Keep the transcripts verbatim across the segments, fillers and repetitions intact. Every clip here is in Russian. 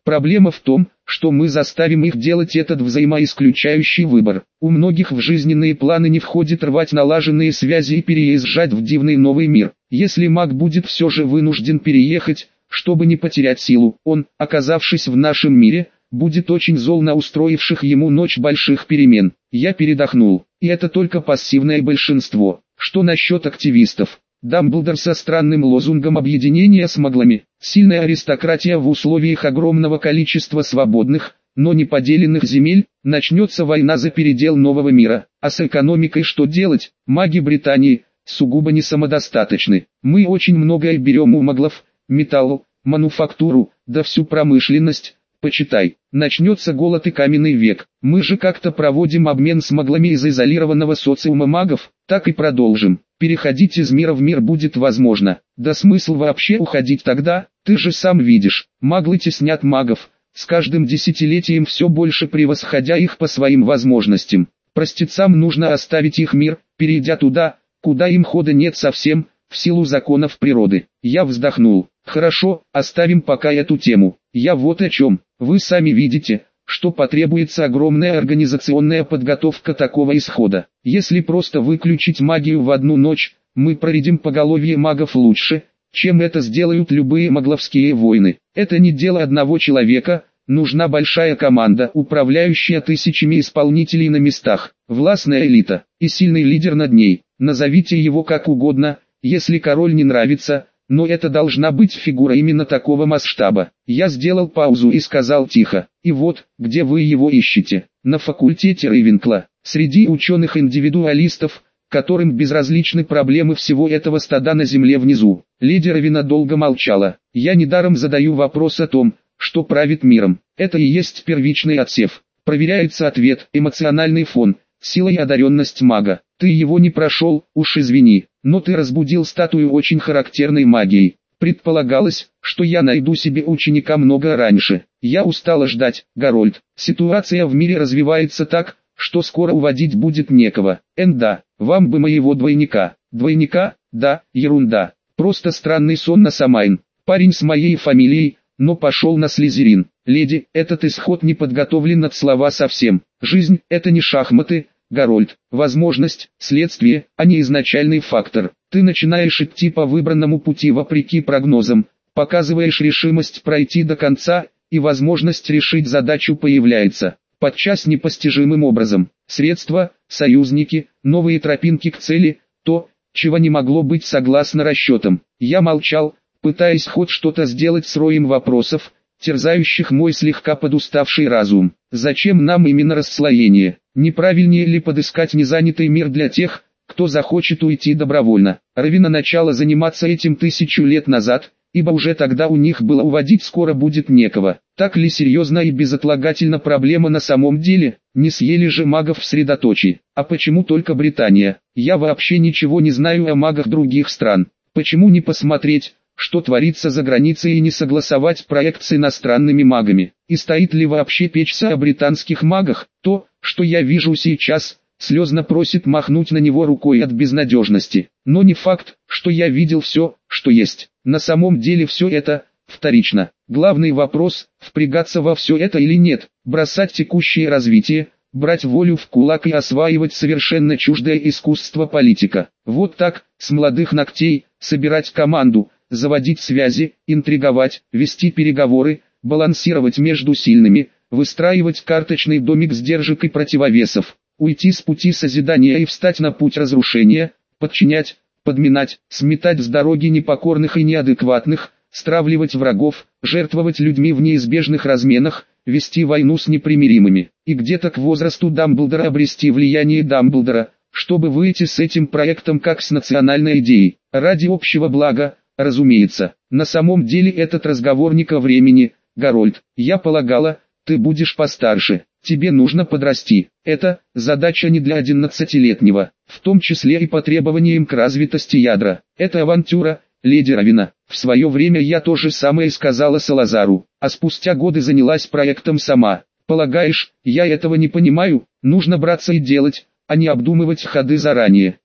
Проблема в том, что мы заставим их делать этот взаимоисключающий выбор. У многих в жизненные планы не входит рвать налаженные связи и переезжать в дивный новый мир. Если маг будет все же вынужден переехать, чтобы не потерять силу, он, оказавшись в нашем мире, будет очень зол на устроивших ему ночь больших перемен. Я передохнул, и это только пассивное большинство. Что насчет активистов? Дамблдор со странным лозунгом объединения с маглами. Сильная аристократия в условиях огромного количества свободных, но не поделенных земель, начнется война за передел нового мира. А с экономикой что делать? Маги Британии сугубо не самодостаточны. Мы очень многое берем у маглов, металл, мануфактуру, да всю промышленность. Почитай, начнется голод и каменный век. Мы же как-то проводим обмен с маглами из изолированного социума магов, так и продолжим. Переходить из мира в мир будет возможно. Да смысл вообще уходить тогда? Ты же сам видишь, маглы теснят магов, с каждым десятилетием все больше превосходя их по своим возможностям. Простецам нужно оставить их мир, перейдя туда, куда им хода нет совсем, в силу законов природы. Я вздохнул. Хорошо, оставим пока эту тему. Я вот о чем. Вы сами видите, что потребуется огромная организационная подготовка такого исхода. Если просто выключить магию в одну ночь, мы проредим поголовье магов лучше, чем это сделают любые магловские войны. Это не дело одного человека, нужна большая команда, управляющая тысячами исполнителей на местах, властная элита и сильный лидер над ней. Назовите его как угодно, если король не нравится, но это должна быть фигура именно такого масштаба. Я сделал паузу и сказал тихо: и вот, где вы его ищете? На факультете Рейвенкла, среди ученых-индивидуалистов, которым безразличны проблемы всего этого стада на земле внизу. Леди Равина долго молчала. Я недаром задаю вопрос о том, что правит миром. Это и есть первичный отсев. Проверяется ответ, эмоциональный фон, сила и одаренность мага. Ты его не прошел, уж извини, но ты разбудил статую очень характерной магией. Предполагалось, что я найду себе ученика много раньше. Я устала ждать, Гарольд. Ситуация в мире развивается так, что скоро уводить будет некого. Энда, вам бы моего двойника. Двойника? Да, ерунда. Просто странный сон на Самайн. Парень с моей фамилией, но пошел на Слизерин. Леди, этот исход не подготовлен от слова совсем. Жизнь – это не шахматы, Гарольд. Возможность, следствие, а не изначальный фактор. Ты начинаешь идти по выбранному пути вопреки прогнозам, показываешь решимость пройти до конца, и возможность решить задачу появляется, подчас непостижимым образом. Средства, союзники, новые тропинки к цели, то, чего не могло быть согласно расчетам. Я молчал, пытаясь хоть что-то сделать с роем вопросов, терзающих мой слегка подуставший разум. Зачем нам именно расслоение? Неправильнее ли подыскать незанятый мир для тех, кто захочет уйти добровольно? Равина начала заниматься этим тысячу лет назад, ибо уже тогда у них было уводить скоро будет некого. Так ли серьезна и безотлагательна проблема на самом деле? Не съели же магов в средоточии. А почему только Британия? Я вообще ничего не знаю о магах других стран. Почему не посмотреть, что творится за границей, и не согласовать проект с иностранными магами? И стоит ли вообще печься о британских магах? То, что я вижу сейчас, слезно просит махнуть на него рукой от безнадежности. Но не факт, что я видел все, что есть. На самом деле все это вторично. Главный вопрос – впрягаться во все это или нет, бросать текущее развитие, брать волю в кулак и осваивать совершенно чуждое искусство политика. Вот так, с молодых ногтей, собирать команду, заводить связи, интриговать, вести переговоры, балансировать между сильными, выстраивать карточный домик сдержек и противовесов, уйти с пути созидания и встать на путь разрушения, подчинять, подминать, сметать с дороги непокорных и неадекватных, стравливать врагов, жертвовать людьми в неизбежных разменах, вести войну с непримиримыми, и где-то к возрасту Дамблдора обрести влияние Дамблдора, чтобы выйти с этим проектом как с национальной идеей, ради общего блага, разумеется. На самом деле этот разговор не ко времени, Гарольд. Я полагала, ты будешь постарше, тебе нужно подрасти. Это задача не для одиннадцатилетнего, в том числе и по требованиям к развитости ядра. Это авантюра, леди Равина. В свое время я то же самое сказала Салазару, а спустя годы занялась проектом сама. Полагаешь, я этого не понимаю? Нужно браться и делать, а не обдумывать ходы заранее.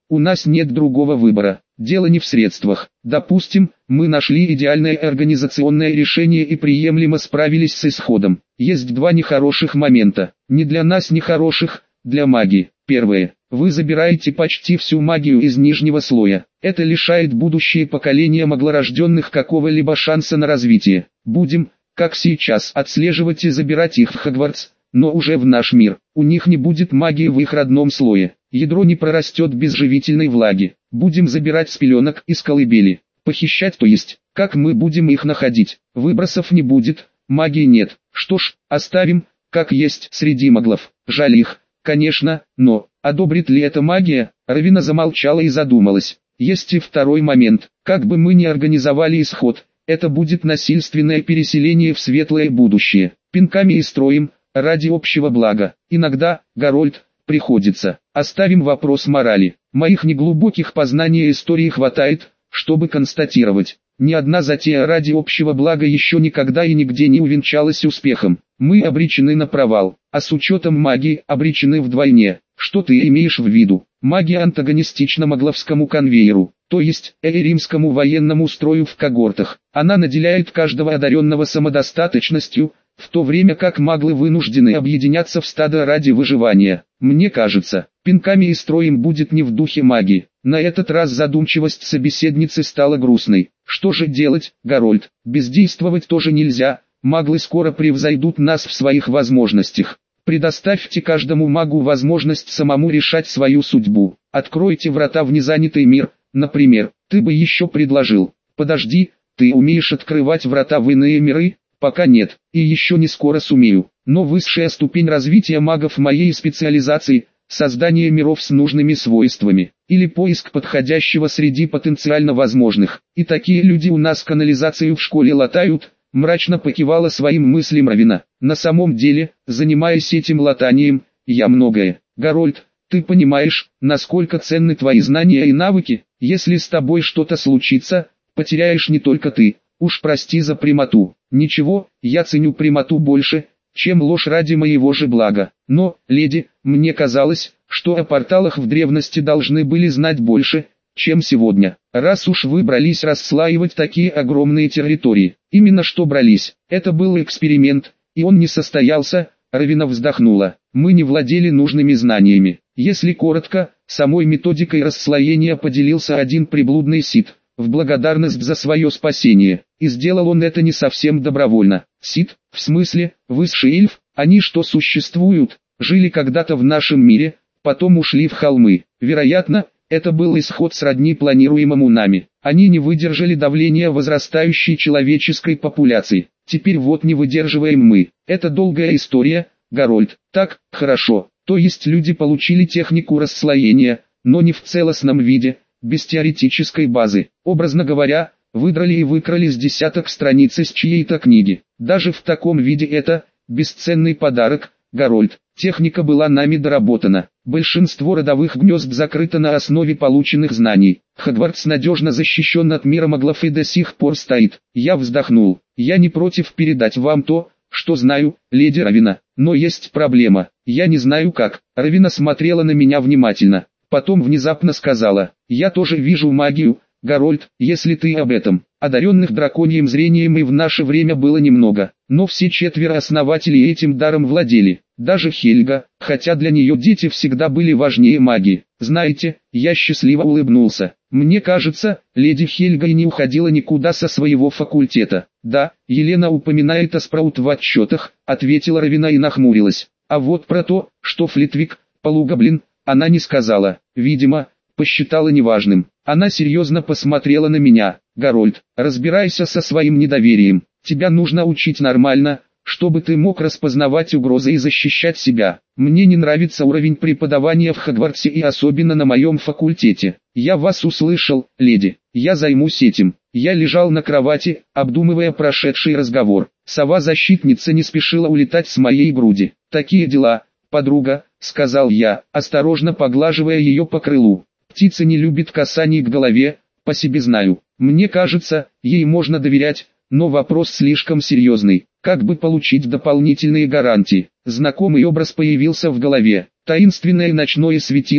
У нас нет другого выбора. Дело не в средствах. Допустим, мы нашли идеальное организационное решение и приемлемо справились с исходом. Есть два нехороших момента. Не для нас нехороших, для магии. Первое. Вы забираете почти всю магию из нижнего слоя. Это лишает будущие поколения маглорожденных какого-либо шанса на развитие. Будем, как сейчас, отслеживать и забирать их в Хогвартс, но уже в наш мир. У них не будет магии в их родном слое. Ядро не прорастет без живительной влаги. Будем забирать с пеленок из колыбели. Похищать, то есть, как мы будем их находить? Выбросов не будет, магии нет. Что ж, оставим, как есть среди маглов. Жаль их, конечно, но, одобрит ли это магия? Равина замолчала и задумалась. Есть и второй момент. Как бы мы ни организовали исход, это будет насильственное переселение в светлое будущее. Пинками и строем, ради общего блага. Иногда, Гарольд, приходится. Оставим вопрос морали. Моих неглубоких познаний истории хватает, чтобы констатировать. Ни одна затея ради общего блага еще никогда и нигде не увенчалась успехом. Мы обречены на провал, а с учетом магии обречены вдвойне. Что ты имеешь в виду? Магия антагонистична магловскому конвейеру, то есть эйримскому военному строю в когортах. Она наделяет каждого одаренного самодостаточностью, в то время как маглы вынуждены объединяться в стадо ради выживания. Мне кажется, пинками и строем будет не в духе магии. На этот раз задумчивость собеседницы стала грустной. Что же делать, Гарольд? Бездействовать тоже нельзя, маглы скоро превзойдут нас в своих возможностях. Предоставьте каждому магу возможность самому решать свою судьбу. Откройте врата в незанятый мир, например. Ты бы еще предложил. Подожди, ты умеешь открывать врата в иные миры? Пока нет, и еще не скоро сумею. Но высшая ступень развития магов моей специализации – создание миров с нужными свойствами, или поиск подходящего среди потенциально возможных. И такие люди у нас канализацию в школе латают, мрачно покивала своим мыслям Равина. На самом деле, занимаясь этим латанием, я многое. Гарольд, ты понимаешь, насколько ценны твои знания и навыки? Если с тобой что-то случится, потеряешь не только ты. Уж прости за прямоту. Ничего, я ценю прямоту больше, чем ложь ради моего же блага. Но, леди, мне казалось, что о порталах в древности должны были знать больше, чем сегодня. Раз уж вы брались расслаивать такие огромные территории. Именно что брались. Это был эксперимент, и он не состоялся. Равина вздохнула. Мы не владели нужными знаниями. Если коротко, самой методикой расслоения поделился один приблудный сит, в благодарность за свое спасение. И сделал он это не совсем добровольно. Сит, в смысле, высший эльф, они что существуют, жили когда-то в нашем мире, потом ушли в холмы. Вероятно, это был исход сродни планируемому нами. Они не выдержали давления возрастающей человеческой популяции. Теперь вот не выдерживаем мы. Это долгая история, Гарольд. Так, хорошо. То есть люди получили технику расслоения, но не в целостном виде, без теоретической базы. Образно говоря, выдрали и выкрали с десяток страниц из чьей-то книги. Даже в таком виде это бесценный подарок, Гарольд. Техника была нами доработана. Большинство родовых гнезд закрыто на основе полученных знаний. Хогвартс надежно защищен от мира маглов и до сих пор стоит. Я вздохнул. Я не против передать вам то, что знаю, леди Равина. Но есть проблема. Я не знаю как. Равина смотрела на меня внимательно. Потом внезапно сказала: я тоже вижу магию, Гарольд, если ты об этом. Одаренных драконьим зрением и в наше время было немного, но все четверо основателей этим даром владели. Даже Хельга, хотя для нее дети всегда были важнее магии. Знаете, я счастливо улыбнулся. Мне кажется, леди Хельга и не уходила никуда со своего факультета. Да, Елена упоминает о Спраут в отчетах, ответила Равина и нахмурилась. А вот про то, что Флитвик, полугоблин, она не сказала. Видимо, посчитала неважным. Она серьезно посмотрела на меня. Гарольд, разбирайся со своим недоверием. Тебя нужно учить нормально, чтобы ты мог распознавать угрозы и защищать себя. Мне не нравится уровень преподавания в Хогвартсе и особенно на моем факультете. Я вас услышал, леди. Я займусь этим. Я лежал на кровати, обдумывая прошедший разговор. Сова-защитница не спешила улетать с моей груди. Такие дела, подруга, сказал я, осторожно поглаживая ее по крылу. Птица не любит касаний к голове, по себе знаю. Мне кажется, ей можно доверять, но вопрос слишком серьезный. Как бы получить дополнительные гарантии? Знакомый образ появился в голове. Таинственное ночное светило,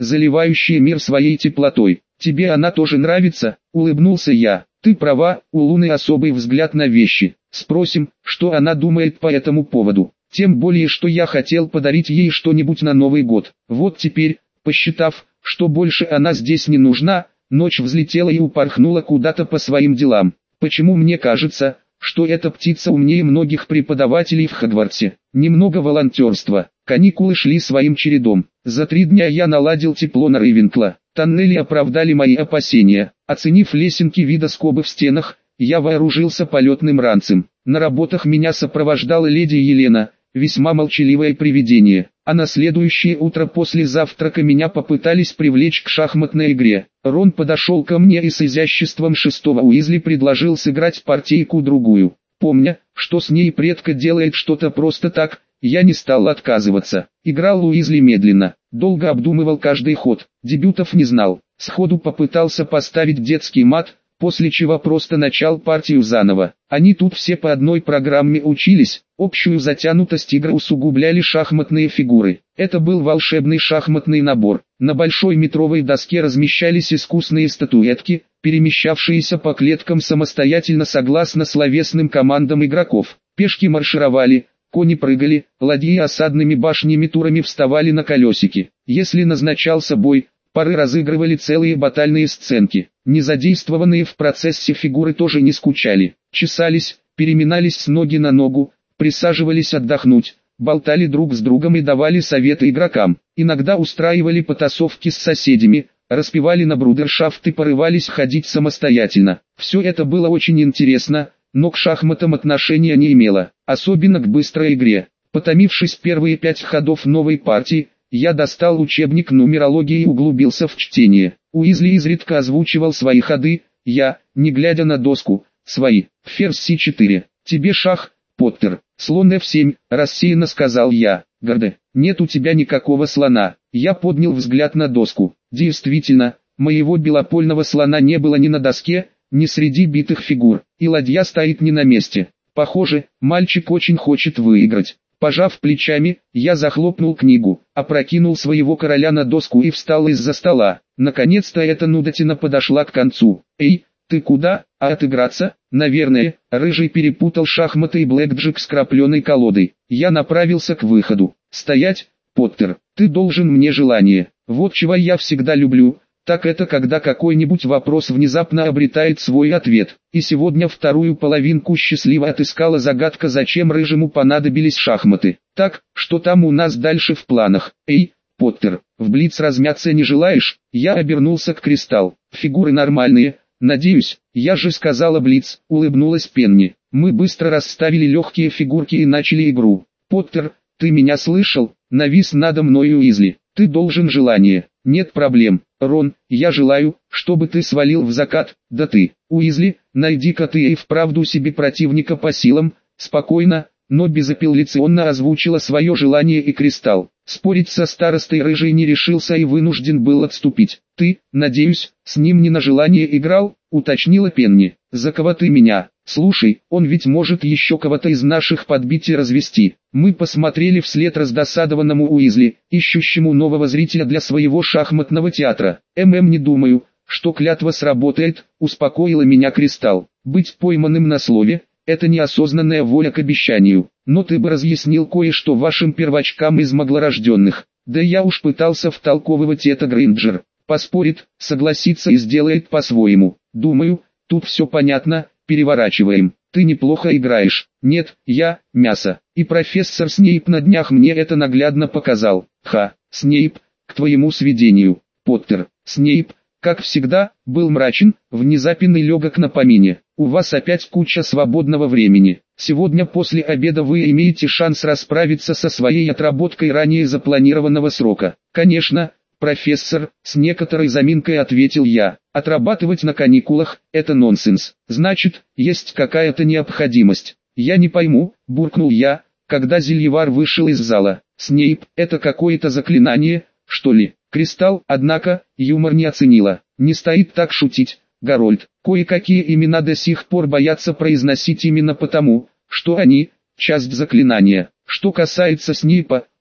заливающие мир своей теплотой. Тебе она тоже нравится? Улыбнулся я. Ты права, у Луны особый взгляд на вещи. Спросим, что она думает по этому поводу. Тем более, что я хотел подарить ей что-нибудь на Новый год. Вот теперь, посчитав, что больше она здесь не нужна, ночь взлетела и упорхнула куда-то по своим делам. Почему мне кажется, что эта птица умнее многих преподавателей в Хогвартсе? Немного волонтерства. Каникулы шли своим чередом. За три дня я наладил тепло на Рейвенкла. Тоннели оправдали мои опасения. Оценив лесенки вида скобы в стенах, я вооружился полетным ранцем. На работах меня сопровождала леди Елена, весьма молчаливое привидение. А на следующее утро после завтрака меня попытались привлечь к шахматной игре. Рон подошел ко мне и с изяществом шестого Уизли предложил сыграть партийку-другую. Помня, что с ней предка делает что-то просто так, я не стал отказываться. Играл Уизли медленно, долго обдумывал каждый ход, дебютов не знал. Сходу попытался поставить детский мат, после чего просто начал партию заново. Они тут все по одной программе учились, общую затянутость игры усугубляли шахматные фигуры. Это был волшебный шахматный набор. На большой метровой доске размещались искусные статуэтки, перемещавшиеся по клеткам самостоятельно согласно словесным командам игроков. Пешки маршировали, кони прыгали, ладьи осадными башнями турами вставали на колесики. Если назначался бой, пары разыгрывали целые батальные сценки. Незадействованные в процессе фигуры тоже не скучали. Чесались, переминались с ноги на ногу, присаживались отдохнуть, болтали друг с другом и давали советы игрокам. Иногда устраивали потасовки с соседями, распевали на брудершафт и порывались ходить самостоятельно. Все это было очень интересно, но к шахматам отношения не имело, особенно к быстрой игре. Потомившись первые пять ходов новой партии, я достал учебник нумерологии и углубился в чтение. Уизли изредка озвучивал свои ходы, я, не глядя на доску, свои. Ферзь си четыре. Тебе шах, Поттер. Слон эф семь, рассеянно сказал я. Горде, нет у тебя никакого слона. Я поднял взгляд на доску. Действительно, моего белопольного слона не было ни на доске, ни среди битых фигур. И ладья стоит не на месте. Похоже, мальчик очень хочет выиграть. Пожав плечами, я захлопнул книгу, опрокинул своего короля на доску и встал из-за стола. Наконец-то эта нудотина подошла к концу. «Эй, ты куда? А отыграться?» «Наверное». Рыжий перепутал шахматы и блэкджек с крапленой колодой. Я направился к выходу. «Стоять, Поттер, ты должен мне желание. Вот чего я всегда люблю, так это когда какой-нибудь вопрос внезапно обретает свой ответ. И сегодня вторую половинку счастливо отыскала загадка, зачем Рыжему понадобились шахматы. Так, что там у нас дальше в планах? Эй, Поттер, в блиц размяться не желаешь?» Я обернулся к Кристалл. «Фигуры нормальные, надеюсь?» «Я же сказала блиц», улыбнулась Пенни. Мы быстро расставили легкие фигурки и начали игру. «Поттер, ты меня слышал?» Навис надо мною Уизли. «Ты должен желание». «Нет проблем, Рон, я желаю, чтобы ты свалил в закат». «Да ты, Уизли, найди-ка ты и вправду себе противника по силам», спокойно, но безапелляционно озвучила свое желание и Кристалл. Спорить со старостой Рыжий не решился и вынужден был отступить. «Ты, надеюсь, с ним не на желание играл?» уточнила Пенни. «За кого ты меня? Слушай, он ведь может еще кого-то из наших подбить и развести». Мы посмотрели вслед раздосадованному Уизли, ищущему нового зрителя для своего шахматного театра. «ММ не думаю, что клятва сработает», успокоила меня Кристалл. «Быть пойманным на слове – это неосознанная воля к обещанию. Но ты бы разъяснил кое-что вашим первочкам из маглорожденных». «Да я уж пытался втолковывать это, Грейнджер. Поспорит, согласится и сделает по-своему. Думаю, тут все понятно, переворачиваем. Ты неплохо играешь». «Нет, я – мясо. И профессор Снейп на днях мне это наглядно показал». «Ха, Снейп, к твоему сведению, Поттер». Снейп, как всегда, был мрачен, внезапный легок на помине. «У вас опять куча свободного времени. Сегодня после обеда вы имеете шанс расправиться со своей отработкой ранее запланированного срока». «Конечно, профессор», с некоторой заминкой ответил я. «Отрабатывать на каникулах – это нонсенс. Значит, есть какая-то необходимость». «Я не пойму», – буркнул я, когда Зельевар вышел из зала. «Снейп, это какое-то заклинание, что ли?» Кристалл, однако, юмор не оценила. «Не стоит так шутить, Гарольд. Кое-какие имена до сих пор боятся произносить именно потому, что они – часть заклинания. Что касается Снейпа,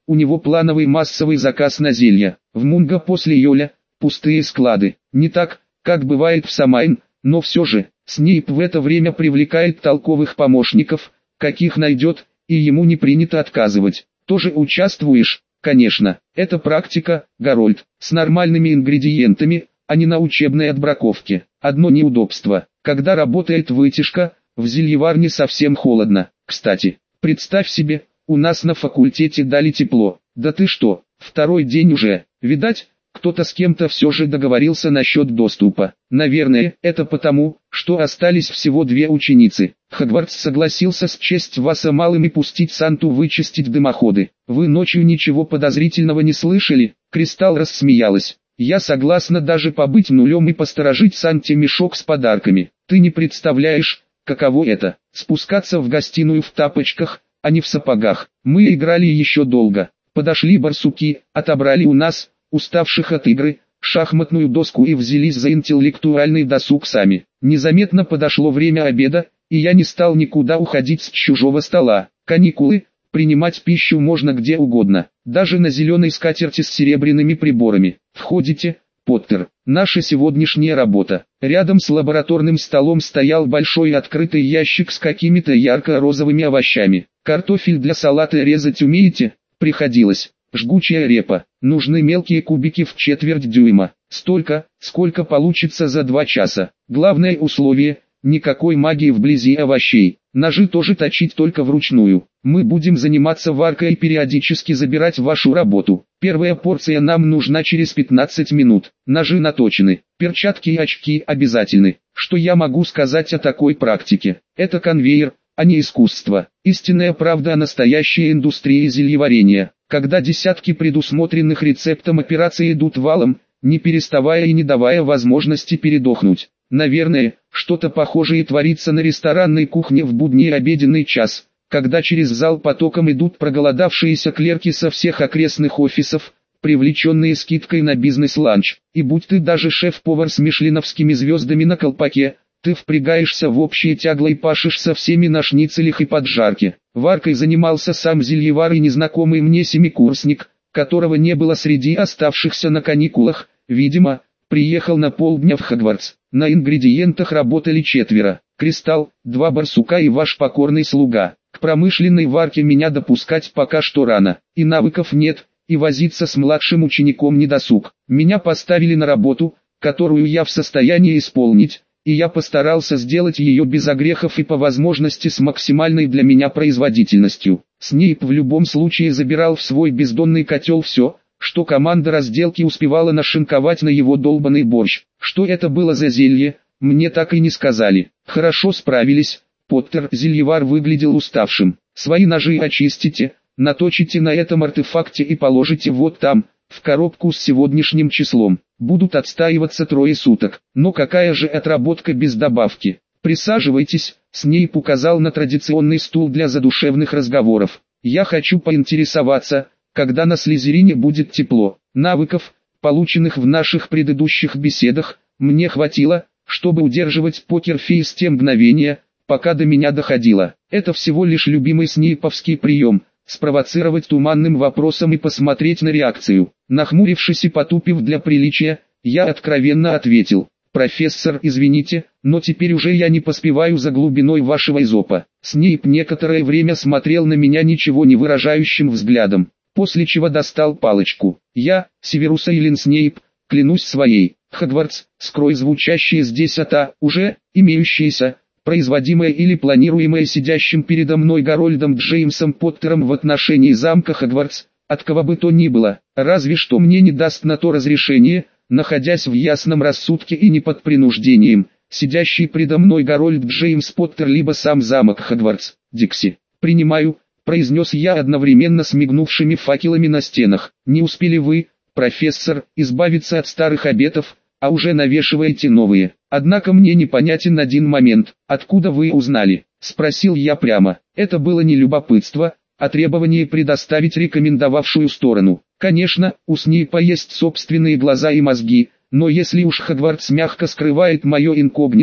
у него плановый массовый заказ на зелья. В Мунго после Йоля пустые склады. Не так, как бывает в Самайн, но все же, Снейп в это время привлекает толковых помощников, каких найдет, и ему не принято отказывать. Тоже участвуешь? Конечно, это практика, Гарольд, с нормальными ингредиентами, а не на учебной отбраковке. Одно неудобство, когда работает вытяжка, в зельеварне совсем холодно. Кстати, представь себе, у нас на факультете дали тепло. Да ты что, второй день уже, видать, кто-то с кем-то все же договорился насчет доступа. Наверное, это потому, что остались всего две ученицы. Хогвартс согласился счесть вас малым и пустить Санту вычистить дымоходы. Вы ночью ничего подозрительного не слышали? Кристалл рассмеялась. Я согласна даже побыть нулем и посторожить Санте мешок с подарками. Ты не представляешь, каково это, спускаться в гостиную в тапочках, а не в сапогах. Мы играли еще долго. Подошли барсуки, отобрали у нас, уставших от игры, шахматную доску и взялись за интеллектуальный досуг сами. Незаметно подошло время обеда, и я не стал никуда уходить с чужого стола. Каникулы, принимать пищу можно где угодно, даже на зеленой скатерти с серебряными приборами. Входите, Поттер. Наша сегодняшняя работа. Рядом с лабораторным столом стоял большой открытый ящик с какими-то ярко-розовыми овощами. Картофель для салата резать умеете? Приходилось. Жгучая репа. Нужны мелкие кубики в четверть дюйма. Столько, сколько получится за два часа. Главное условие – никакой магии вблизи овощей. Ножи тоже точить только вручную. Мы будем заниматься варкой и периодически забирать вашу работу. Первая порция нам нужна через пятнадцать минут. Ножи наточены. Перчатки и очки обязательны. Что я могу сказать о такой практике? Это конвейер, а не искусство. Истинная правда о настоящей индустрии зельеварения. Когда десятки предусмотренных рецептом операций идут валом, не переставая и не давая возможности передохнуть. Наверное, что-то похожее творится на ресторанной кухне в будний обеденный час, когда через зал потоком идут проголодавшиеся клерки со всех окрестных офисов, привлеченные скидкой на бизнес-ланч. И будь ты даже шеф-повар с мишленовскими звездами на колпаке, ты впрягаешься в общее тягло и пашешь со всеми на шницелях и поджарке. Варкой занимался сам зельевар и незнакомый мне семикурсник, которого не было среди оставшихся на каникулах, видимо, приехал на полдня в Хогвартс. На ингредиентах работали четверо. Кристалл, два барсука и ваш покорный слуга. К промышленной варке меня допускать пока что рано. И навыков нет, и возиться с младшим учеником не досуг. Меня поставили на работу, которую я в состоянии исполнить, и я постарался сделать ее без огрехов и по возможности с максимальной для меня производительностью. Снейп в любом случае забирал в свой бездонный котел все, что команда разделки успевала нашинковать на его долбанный борщ. Что это было за зелье, мне так и не сказали. Хорошо справились, Поттер. Зельевар выглядел уставшим. Свои ножи очистите, наточите на этом артефакте и положите вот там, в коробку с сегодняшним числом. Будут отстаиваться трое суток. Но какая же отработка без добавки? Присаживайтесь, Снейп указал на традиционный стул для задушевных разговоров. Я хочу поинтересоваться, когда на Слизерине будет тепло. Навыков, полученных в наших предыдущих беседах, мне хватило, чтобы удерживать покерфейс те мгновения, пока до меня доходило. Это всего лишь любимый снейповский прием – спровоцировать туманным вопросом и посмотреть на реакцию. Нахмурившись и потупив для приличия, я откровенно ответил: «Профессор, извините, но теперь уже я не поспеваю за глубиной вашего изопа». Снейп некоторое время смотрел на меня ничего не выражающим взглядом, после чего достал палочку. «Я, Северус Эйлин Снейп, клянусь своей, Хогвартс, скрой звучащие здесь ата, уже, имеющиеся, производимое или планируемое сидящим передо мной Гарольдом Джеймсом Поттером в отношении замка Хогвартс, от кого бы то ни было, разве что мне не даст на то разрешение, находясь в ясном рассудке и не под принуждением, сидящий предо мной Гарольд Джеймс Поттер либо сам замок Хогвартс. Дикси, принимаю», произнес я одновременно с мигнувшими факелами на стенах. «Не успели вы, профессор, избавиться от старых обетов, а уже навешиваете новые. Однако мне непонятен один момент. Откуда вы узнали?» Спросил я прямо. Это было не любопытство, а требование предоставить рекомендовавшую сторону. Конечно, у Снейпа есть собственные глаза и мозги, но если уж Хогвартс мягко скрывает мое инкогнито,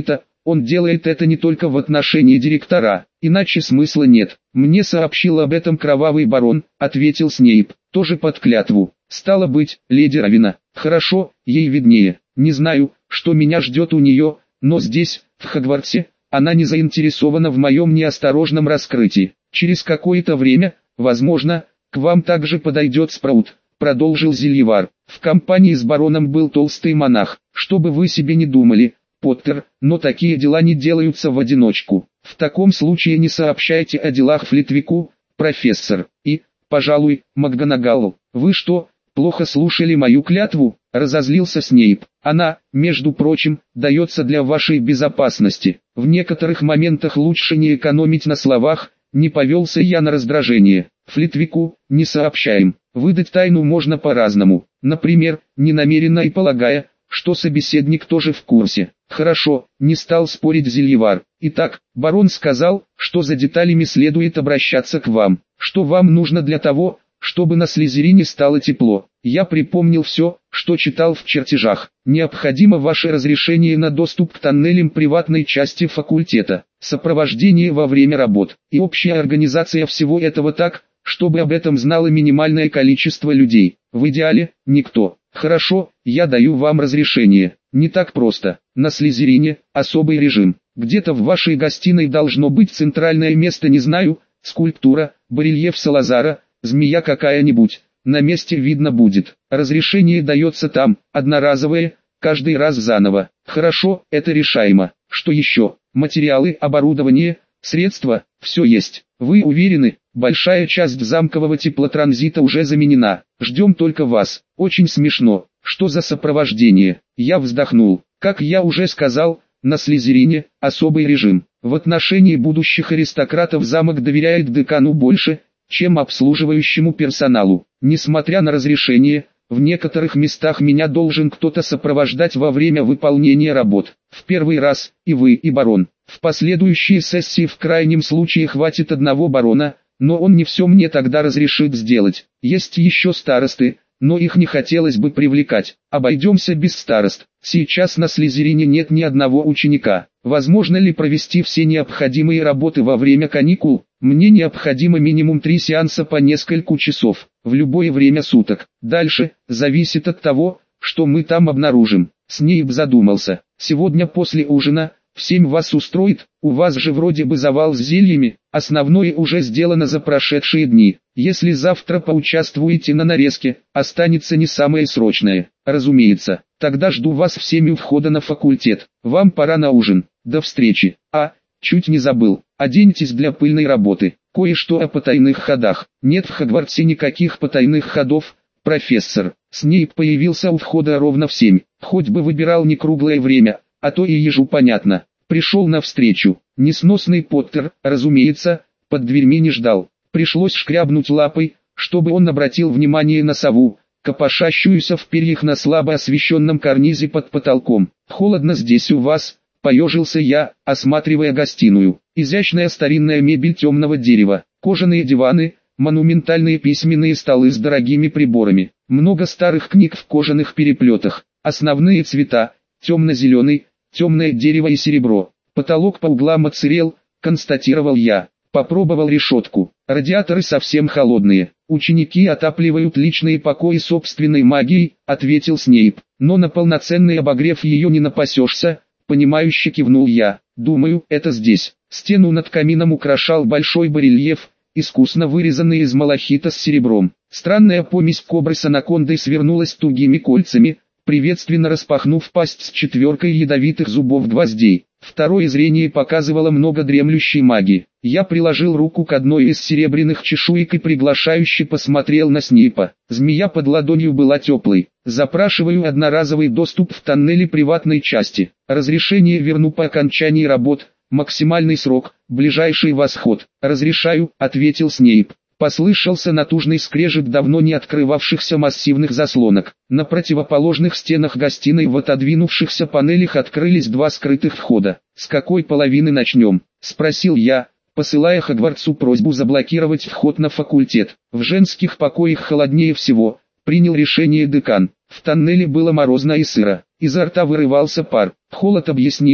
Он делает это не только в отношении директора, иначе смысла нет. Мне сообщил об этом кровавый барон, ответил Снейп, тоже под клятву. Стало быть, леди Равина. Хорошо, ей виднее. Не знаю, что меня ждет у нее, но здесь, в Хогвартсе, она не заинтересована в моем неосторожном раскрытии. Через какое-то время, возможно, к вам также подойдет Спраут, продолжил Зельевар. В компании с бароном был толстый монах. Что бы вы себе не думали, Поттер, но такие дела не делаются в одиночку. В таком случае не сообщайте о делах Флитвику, профессор. И, пожалуй, МакГонагалл, вы что, плохо слушали мою клятву? Разозлился Снейп. Она, между прочим, дается для вашей безопасности. В некоторых моментах лучше не экономить на словах. Не повелся я на раздражение. Флитвику не сообщаем. Выдать тайну можно по-разному. Например, не намеренно и полагая, что собеседник тоже в курсе. Хорошо, не стал спорить Зельевар. Итак, барон сказал, что за деталями следует обращаться к вам. Что вам нужно для того, чтобы на Слизерине стало тепло? Я припомнил все, что читал в чертежах. Необходимо ваше разрешение на доступ к тоннелям приватной части факультета, сопровождение во время работ и общая организация всего этого так, чтобы об этом знало минимальное количество людей. В идеале, никто. Хорошо, я даю вам разрешение. Не так просто. На Слизерине особый режим. Где-то в вашей гостиной должно быть центральное место, не знаю, скульптура, барельеф Салазара, змея какая-нибудь. На месте видно будет. Разрешение дается там, одноразовое, каждый раз заново. Хорошо, это решаемо. Что еще? Материалы, оборудование, средства, все есть. Вы уверены? Большая часть замкового теплотранзита уже заменена. Ждем только вас. Очень смешно. Что за сопровождение? Я вздохнул. Как я уже сказал, на Слизерине особый режим. В отношении будущих аристократов замок доверяет декану больше, чем обслуживающему персоналу. Несмотря на разрешение, в некоторых местах меня должен кто-то сопровождать во время выполнения работ. В первый раз и вы, и барон. В последующие сессии в крайнем случае хватит одного барона, но он не все мне тогда разрешит сделать. Есть еще старосты, но их не хотелось бы привлекать. Обойдемся без старост. Сейчас на Слизерине нет ни одного ученика. Возможно ли провести все необходимые работы во время каникул? Мне необходимо минимум три сеанса по несколько часов, в любое время суток. Дальше, зависит от того, что мы там обнаружим. Снейп задумался. Сегодня после ужина, в семь вас устроит? У вас же вроде бы завал с зельями. Основное уже сделано за прошедшие дни. Если завтра поучаствуете на нарезке, останется не самое срочное. Разумеется, тогда жду вас в семь у входа на факультет. Вам пора на ужин. До встречи. А, чуть не забыл. Оденьтесь для пыльной работы. Кое-что о потайных ходах. Нет в Хогвартсе никаких потайных ходов, профессор. Снейп появился у входа ровно в семь. Хоть бы выбирал не круглое время, а то и ежу понятно. Пришел навстречу. Несносный Поттер, разумеется, под дверьми не ждал. Пришлось шкрябнуть лапой, чтобы он обратил внимание на сову, копошащуюся в перьях на слабо освещенном карнизе под потолком. «Холодно здесь у вас», — поежился я, осматривая гостиную. Изящная старинная мебель темного дерева, кожаные диваны, монументальные письменные столы с дорогими приборами, много старых книг в кожаных переплетах, основные цвета, темно-зеленый, темное дерево и серебро. Потолок по углам отсырел, констатировал я. Попробовал решетку. Радиаторы совсем холодные. Ученики отапливают личные покои собственной магией, ответил Снейп. Но на полноценный обогрев ее не напасешься, понимающе кивнул я. Думаю, это здесь. Стену над камином украшал большой барельеф, искусно вырезанный из малахита с серебром. Странная помесь кобры с анакондой свернулась тугими кольцами, приветственно распахнув пасть с четверкой ядовитых зубов-гвоздей. Второе зрение показывало много дремлющей магии. Я приложил руку к одной из серебряных чешуек и приглашающе посмотрел на Снейпа. Змея под ладонью была теплой. Запрашиваю одноразовый доступ в тоннели приватной части. Разрешение верну по окончании работ. Максимальный срок, ближайший восход. Разрешаю, ответил Снейп. Послышался натужный скрежет давно не открывавшихся массивных заслонок. На противоположных стенах гостиной в отодвинувшихся панелях открылись два скрытых входа. «С какой половины начнем?» – спросил я, посылая Хогвартсу просьбу заблокировать вход на факультет. В женских покоях холоднее всего, принял решение декан. В тоннеле было морозно и сыро, изо рта вырывался пар. Холод объясним,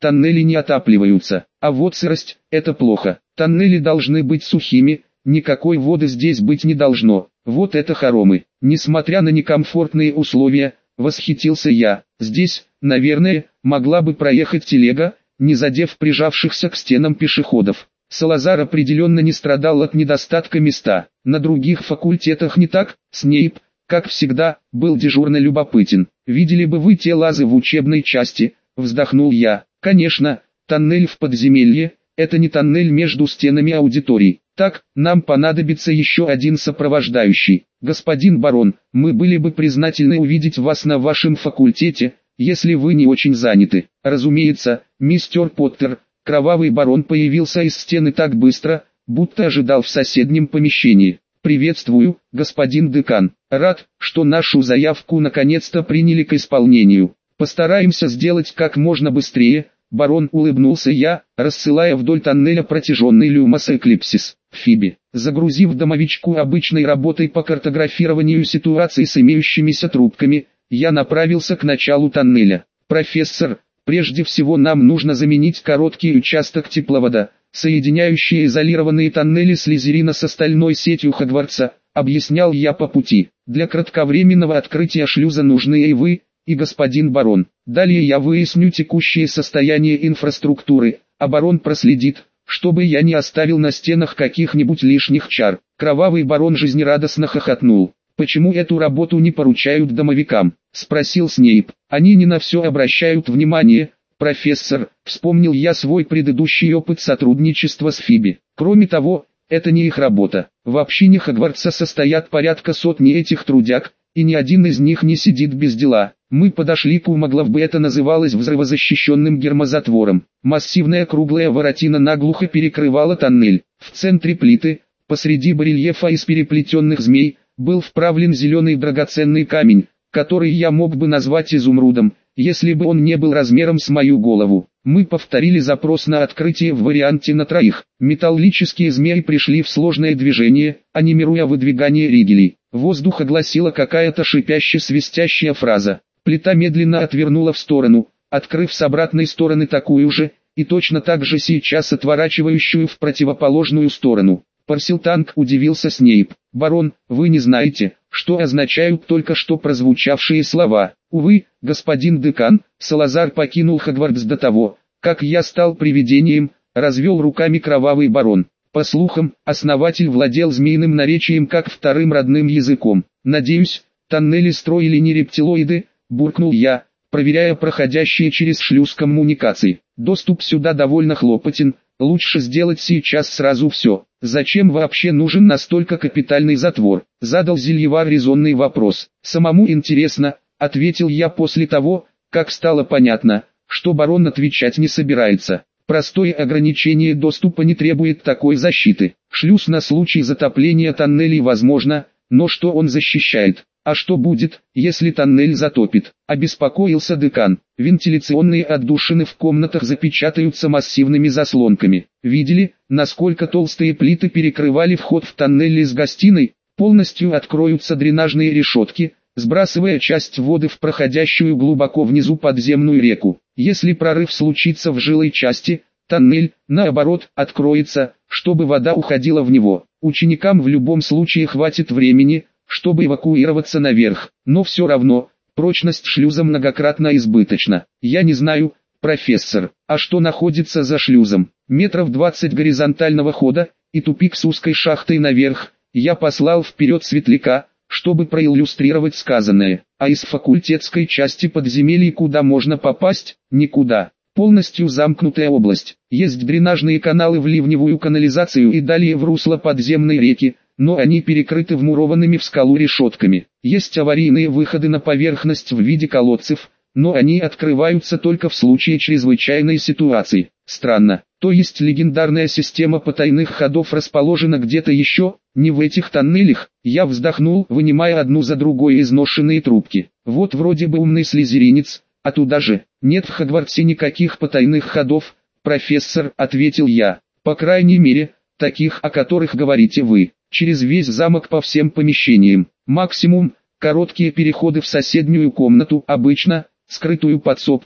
тоннели не отапливаются. А вот сырость – это плохо. Тоннели должны быть сухими, никакой воды здесь быть не должно. Вот это хоромы. Несмотря на некомфортные условия, восхитился я. Здесь, наверное, могла бы проехать телега, не задев прижавшихся к стенам пешеходов. Салазар определенно не страдал от недостатка места. На других факультетах не так. Снейп, как всегда, был дежурно любопытен. «Видели бы вы те лазы в учебной части», — вздохнул я. «Конечно, тоннель в подземелье — это не тоннель между стенами аудиторий. Так, нам понадобится еще один сопровождающий. Господин барон, мы были бы признательны увидеть вас на вашем факультете, если вы не очень заняты». «Разумеется, мистер Поттер». Кровавый барон появился из стены так быстро, будто ожидал в соседнем помещении. «Приветствую, господин декан. Рад, что нашу заявку наконец-то приняли к исполнению. Постараемся сделать как можно быстрее», — барон улыбнулся я, рассылая вдоль тоннеля протяженный люмос эклипсис. Фиби, загрузив домовичку обычной работой по картографированию ситуации с имеющимися трубками, я направился к началу тоннеля. «Профессор, прежде всего нам нужно заменить короткий участок тепловода, соединяющий изолированные тоннели Слизерина с остальной сетью Хогвартса», объяснял я по пути. «Для кратковременного открытия шлюза нужны и вы, и господин барон. Далее я выясню текущее состояние инфраструктуры, а барон проследит, чтобы я не оставил на стенах каких-нибудь лишних чар». Кровавый барон жизнерадостно хохотнул. «Почему эту работу не поручают домовикам?» — спросил Снейп. «Они не на все обращают внимание, профессор», — вспомнил я свой предыдущий опыт сотрудничества с Фиби. «Кроме того, это не их работа. В общине Хогвартса состоят порядка сотни этих трудяг, и ни один из них не сидит без дела». Мы подошли к Умоглавбе, это называлось взрывозащищенным гермозатвором. Массивная круглая воротина наглухо перекрывала тоннель. В центре плиты, посреди барельефа из переплетенных змей, был вправлен зеленый драгоценный камень, который я мог бы назвать изумрудом, если бы он не был размером с мою голову. Мы повторили запрос на открытие в варианте на троих. Металлические змеи пришли в сложное движение, анимируя выдвигание ригелей. Воздух огласила какая-то шипяще-свистящая фраза. Плита медленно отвернула в сторону, открыв с обратной стороны такую же, и точно так же сейчас отворачивающую в противоположную сторону. Парсилтанг, удивился Снейп. «Барон, вы не знаете, что означают только что прозвучавшие слова?» «Увы, господин декан, Салазар покинул Хогвартс до того, как я стал привидением», — развел руками кровавый барон. По слухам, основатель владел змеиным наречием как вторым родным языком. «Надеюсь, тоннели строили не рептилоиды», — буркнул я, проверяя проходящие через шлюз коммуникации. «Доступ сюда довольно хлопотен, лучше сделать сейчас сразу все». «Зачем вообще нужен настолько капитальный затвор?» — задал Зельевар резонный вопрос. «Самому интересно», — ответил я после того, как стало понятно, что барон отвечать не собирается. «Простое ограничение доступа не требует такой защиты. Шлюз на случай затопления тоннелей возможно, но что он защищает? А что будет, если тоннель затопит?» — обеспокоился декан. «Вентиляционные отдушины в комнатах запечатаются массивными заслонками. Видели, насколько толстые плиты перекрывали вход в тоннель из гостиной? Полностью откроются дренажные решетки, сбрасывая часть воды в проходящую глубоко внизу подземную реку. Если прорыв случится в жилой части, тоннель, наоборот, откроется, чтобы вода уходила в него. Ученикам в любом случае хватит времени, чтобы эвакуироваться наверх, но все равно, прочность шлюза многократно избыточна. Я не знаю, профессор, а что находится за шлюзом? Метров двадцать горизонтального хода, и тупик с узкой шахтой наверх. Я послал вперед светляка, чтобы проиллюстрировать сказанное. А из факультетской части подземелий куда можно попасть? Никуда. Полностью замкнутая область. Есть дренажные каналы в ливневую канализацию и далее в русло подземной реки, но они перекрыты вмурованными в скалу решетками. Есть аварийные выходы на поверхность в виде колодцев, но они открываются только в случае чрезвычайной ситуации. Странно. То есть легендарная система потайных ходов расположена где-то еще, не в этих тоннелях? Я вздохнул, вынимая одну за другой изношенные трубки. Вот вроде бы умный слизеринец, а туда же. «Нет в Хогвартсе никаких потайных ходов, профессор», — ответил я. «По крайней мере, таких, о которых говорите вы. Через весь замок по всем помещениям. Максимум, короткие переходы в соседнюю комнату, обычно, скрытую подсобку,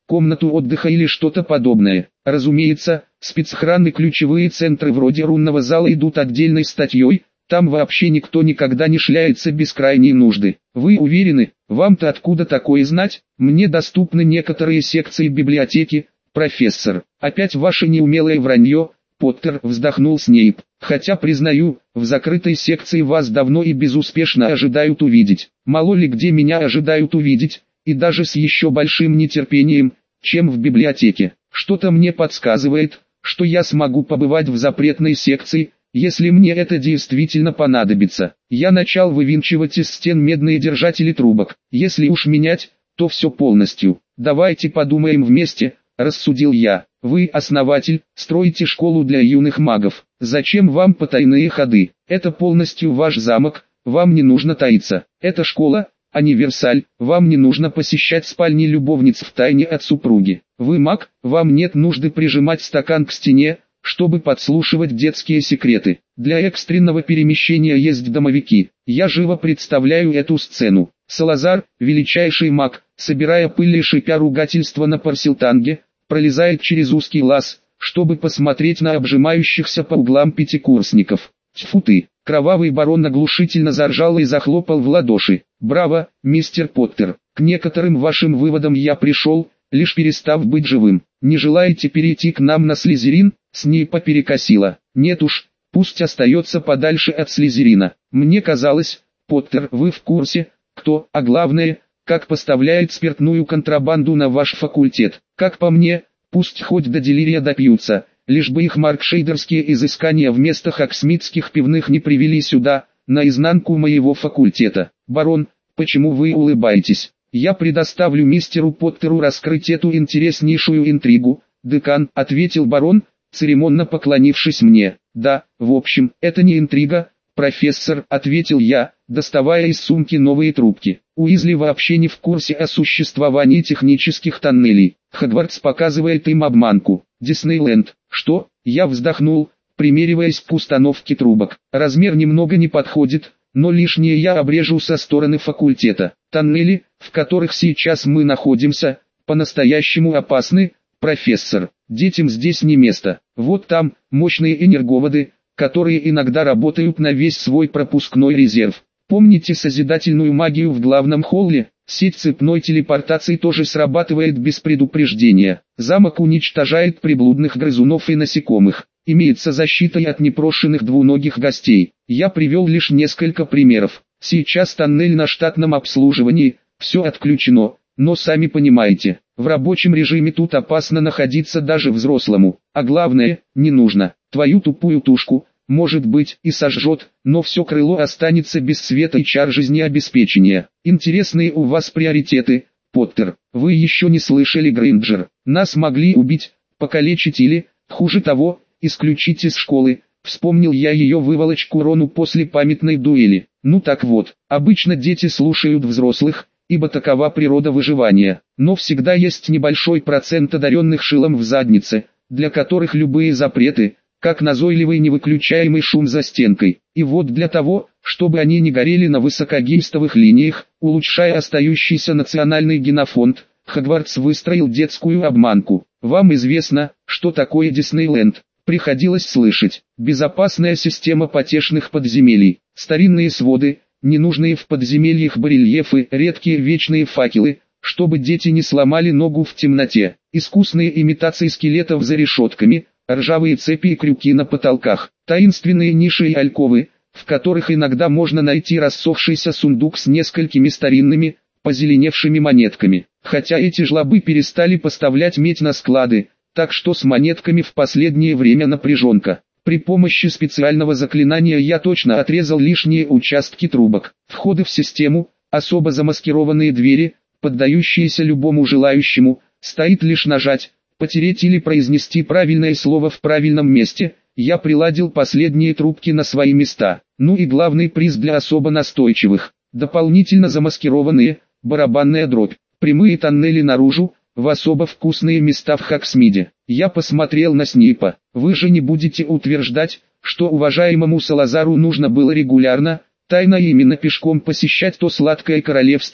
комнату отдыха или что-то подобное. Разумеется, спецохраны ключевые центры вроде рунного зала идут отдельной статьей, там вообще никто никогда не шляется без крайней нужды. Вы уверены, вам-то откуда такое знать? Мне доступны некоторые секции библиотеки, профессор. Опять ваше неумелое вранье, Поттер, вздохнул Снейп. Хотя, признаю, в закрытой секции вас давно и безуспешно ожидают увидеть. Мало ли где меня ожидают увидеть, и даже с еще большим нетерпением, чем в библиотеке. Что-то мне подсказывает, что я смогу побывать в запретной секции, если мне это действительно понадобится. Я начал вывинчивать из стен медные держатели трубок. Если уж менять, то все полностью. Давайте подумаем вместе, рассудил я. Вы, основатель, строите школу для юных магов. Зачем вам потайные ходы? Это полностью ваш замок, вам не нужно таиться. Это школа, а не Версаль, вам не нужно посещать спальни любовниц втайне от супруги. Вы маг, вам нет нужды прижимать стакан к стене, чтобы подслушивать детские секреты. Для экстренного перемещения есть домовики. Я живо представляю эту сцену. Салазар, величайший маг, собирая пыль и шипя ругательства на парсилтанге, пролезает через узкий лаз, чтобы посмотреть на обжимающихся по углам пятикурсников. Тьфу ты! Кровавый барон оглушительно заржал и захлопал в ладоши. Браво, мистер Поттер! К некоторым вашим выводам я пришел, лишь перестав быть живым. Не желаете перейти к нам на Слизерин? Снейпа перекосила. Нет уж, пусть остается подальше от Слизерина. Мне казалось, Поттер, вы в курсе, кто, а главное, как поставляет спиртную контрабанду на ваш факультет. Как по мне, пусть хоть до делирия допьются, лишь бы их маркшейдерские изыскания вместо хаксмитских пивных не привели сюда, на изнанку моего факультета. Барон, почему вы улыбаетесь? Я предоставлю мистеру Поттеру раскрыть эту интереснейшую интригу. Декан, ответил барон, церемонно поклонившись мне. Да, в общем, это не интрига, профессор, ответил я, доставая из сумки новые трубки. Уизли вообще не в курсе о существовании технических тоннелей. Хогвартс показывает им обманку. Диснейленд. Что? Я вздохнул, примериваясь к установке трубок. Размер немного не подходит, но лишнее я обрежу со стороны факультета. Тоннели, в которых сейчас мы находимся, по-настоящему опасны, профессор. Детям здесь не место. Вот там, мощные энерговоды, которые иногда работают на весь свой пропускной резерв. Помните созидательную магию в главном холле? Сеть цепной телепортации тоже срабатывает без предупреждения. Замок уничтожает приблудных грызунов и насекомых. Имеется защита и от непрошенных двуногих гостей. Я привел лишь несколько примеров. Сейчас тоннель на штатном обслуживании, все отключено, но сами понимаете, в рабочем режиме тут опасно находиться даже взрослому. А главное, не нужно. Твою тупую тушку, может быть, и сожжет, но все крыло останется без света и чар жизнеобеспечения. Интересные у вас приоритеты, Поттер. Вы еще не слышали Грейнджер. Нас могли убить, покалечить или, хуже того, исключить из школы. Вспомнил я ее выволочку Рону после памятной дуэли. Ну так вот, обычно дети слушают взрослых, ибо такова природа выживания. Но всегда есть небольшой процент одаренных шилом в заднице, для которых любые запреты, как назойливый невыключаемый шум за стенкой. И вот для того, чтобы они не горели на высокогейстовых линиях, улучшая остающийся национальный генофонд, Хогвартс выстроил детскую обманку. Вам известно, что такое Диснейленд. Приходилось слышать. Безопасная система потешных подземелий, старинные своды, ненужные в подземельях барельефы, редкие вечные факелы, чтобы дети не сломали ногу в темноте, искусные имитации скелетов за решетками, ржавые цепи и крюки на потолках, таинственные ниши и альковы, в которых иногда можно найти рассохшийся сундук с несколькими старинными, позеленевшими монетками. Хотя эти жлобы перестали поставлять медь на склады, так что с монетками в последнее время напряженка. При помощи специального заклинания я точно отрезал лишние участки трубок. Входы в систему, особо замаскированные двери, поддающиеся любому желающему, стоит лишь нажать, потереть или произнести правильное слово в правильном месте. Я приладил последние трубки на свои места. Ну и главный приз для особо настойчивых. Дополнительно замаскированные, барабанная дробь, прямые тоннели наружу, в особо вкусные места в Хоксмиде. Я посмотрел на Снейпа. Вы же не будете утверждать, что уважаемому Салазару нужно было регулярно, тайно и именно пешком посещать то сладкое королевство,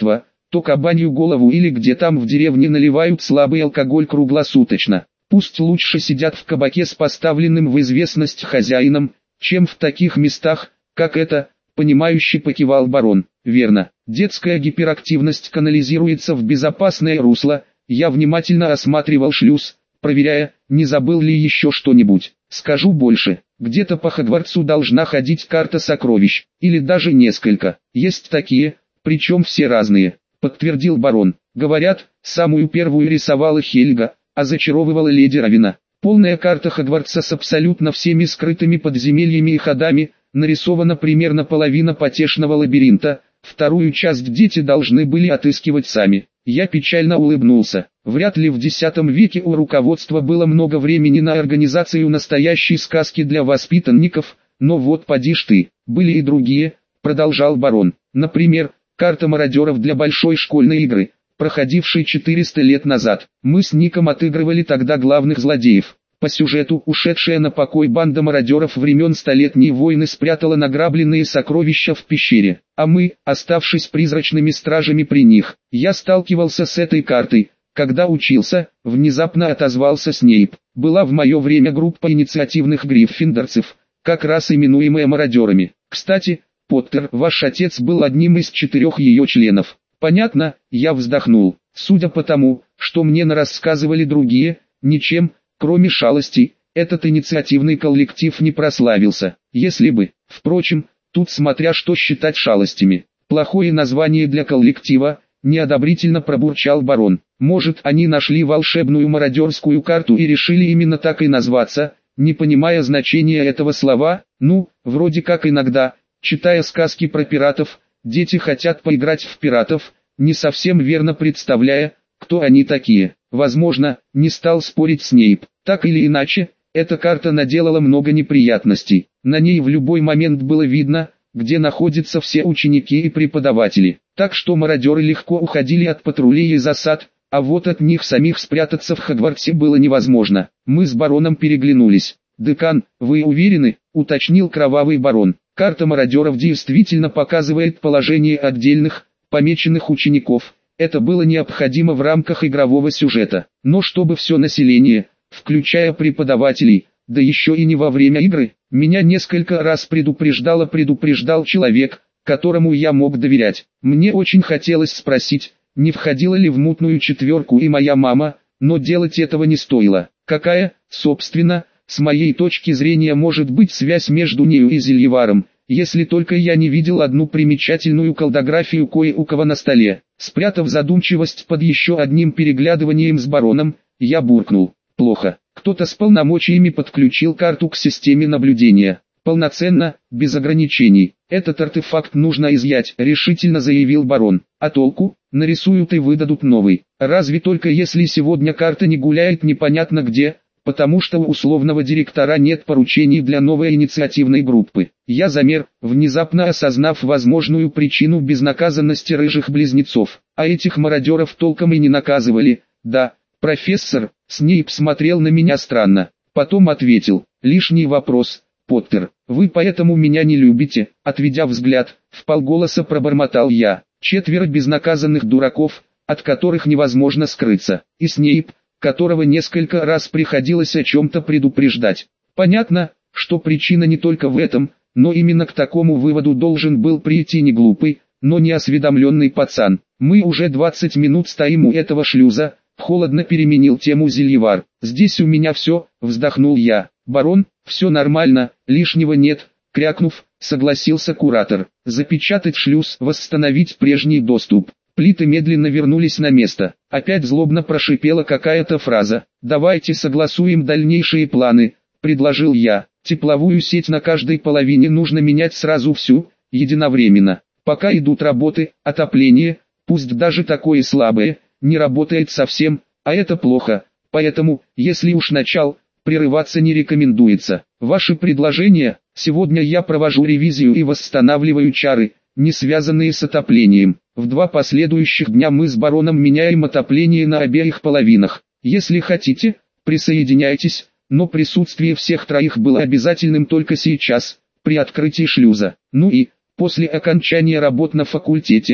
то кабанью голову или где там в деревне наливают слабый алкоголь круглосуточно. Пусть лучше сидят в кабаке с поставленным в известность хозяином, чем в таких местах, как это, понимающе покивал барон. Верно, детская гиперактивность канализируется в безопасное русло. Я внимательно осматривал шлюз, проверяя, не забыл ли еще что-нибудь. Скажу больше, где-то по Хогвартсу должна ходить карта сокровищ, или даже несколько. Есть такие, причем все разные, подтвердил барон. Говорят, самую первую рисовала Хельга, а зачаровывала леди Равена. Полная карта Хогвартса с абсолютно всеми скрытыми подземельями и ходами, нарисована примерно половина потешного лабиринта, вторую часть дети должны были отыскивать сами. Я печально улыбнулся. Вряд ли в десятом веке у руководства было много времени на организацию настоящей сказки для воспитанников, но вот поди ж ты, были и другие, продолжал барон. Например, карта мародеров для большой школьной игры, проходившей четыреста лет назад. Мы с Ником отыгрывали тогда главных злодеев. По сюжету, ушедшая на покой банда мародеров времен Столетней войны спрятала награбленные сокровища в пещере, а мы, оставшись призрачными стражами при них. Я сталкивался с этой картой, когда учился, внезапно отозвался Снейп. Была в мое время группа инициативных гриффиндорцев, как раз именуемая мародерами. Кстати, Поттер, ваш отец был одним из четырех ее членов. Понятно, я вздохнул. Судя по тому, что мне нарассказывали другие, ничем, кроме шалостей, этот инициативный коллектив не прославился. Если бы, впрочем, тут смотря что считать шалостями. Плохое название для коллектива, неодобрительно пробурчал барон. Может, они нашли волшебную мародерскую карту и решили именно так и назваться, не понимая значения этого слова? Ну, вроде как иногда, читая сказки про пиратов, дети хотят поиграть в пиратов, не совсем верно представляя, кто они такие. Возможно, не стал спорить Снейп. Так или иначе, эта карта наделала много неприятностей. На ней в любой момент было видно, где находятся все ученики и преподаватели. Так что мародеры легко уходили от патрулей и засад, а вот от них самих спрятаться в Хогвартсе было невозможно. Мы с бароном переглянулись. «Декан, вы уверены?» — уточнил кровавый барон. «Карта мародеров действительно показывает положение отдельных, помеченных учеников. Это было необходимо в рамках игрового сюжета. Но чтобы все население, включая преподавателей, да еще и не во время игры, меня несколько раз предупреждало предупреждал человек, которому я мог доверять. Мне очень хотелось спросить, не входила ли в мутную четверку и моя мама, но делать этого не стоило. Какая, собственно, с моей точки зрения может быть связь между нею и Зельеваром, если только я не видел одну примечательную колдографию кое у кого на столе. Спрятав задумчивость под еще одним переглядыванием с бароном, я буркнул. Плохо. Кто-то с полномочиями подключил карту к системе наблюдения. Полноценно, без ограничений. Этот артефакт нужно изъять, решительно заявил барон. А толку? Нарисуют и выдадут новый. Разве только если сегодня карта не гуляет непонятно где, потому что у условного директора нет поручений для новой инициативной группы. Я замер, внезапно осознав возможную причину безнаказанности рыжих близнецов. А этих мародеров толком и не наказывали. Да, профессор, Снейп смотрел на меня странно. Потом ответил, лишний вопрос, Поттер, вы поэтому меня не любите, отведя взгляд, вполголоса пробормотал я. Четверо безнаказанных дураков, от которых невозможно скрыться. И Снейп, которого несколько раз приходилось о чем-то предупреждать. Понятно, что причина не только в этом, но именно к такому выводу должен был прийти не глупый, но неосведомленный пацан. Мы уже двадцать минут стоим у этого шлюза, холодно переменил тему Зельевар. Здесь у меня все, вздохнул я. Барон, все нормально, лишнего нет, крякнув, согласился куратор. Запечатать шлюз, восстановить прежний доступ. Плиты медленно вернулись на место. Опять злобно прошипела какая-то фраза. «Давайте согласуем дальнейшие планы», — предложил я. «Тепловую сеть на каждой половине нужно менять сразу всю, единовременно. Пока идут работы, отопление, пусть даже такое слабое, не работает совсем, а это плохо. Поэтому, если уж начал, прерываться не рекомендуется. Ваши предложения, сегодня я провожу ревизию и восстанавливаю чары, не связанные с отоплением. В два последующих дня мы с бароном меняем отопление на обеих половинах. Если хотите, присоединяйтесь, но присутствие всех троих было обязательным только сейчас, при открытии шлюза. Ну и, после окончания работ на факультете,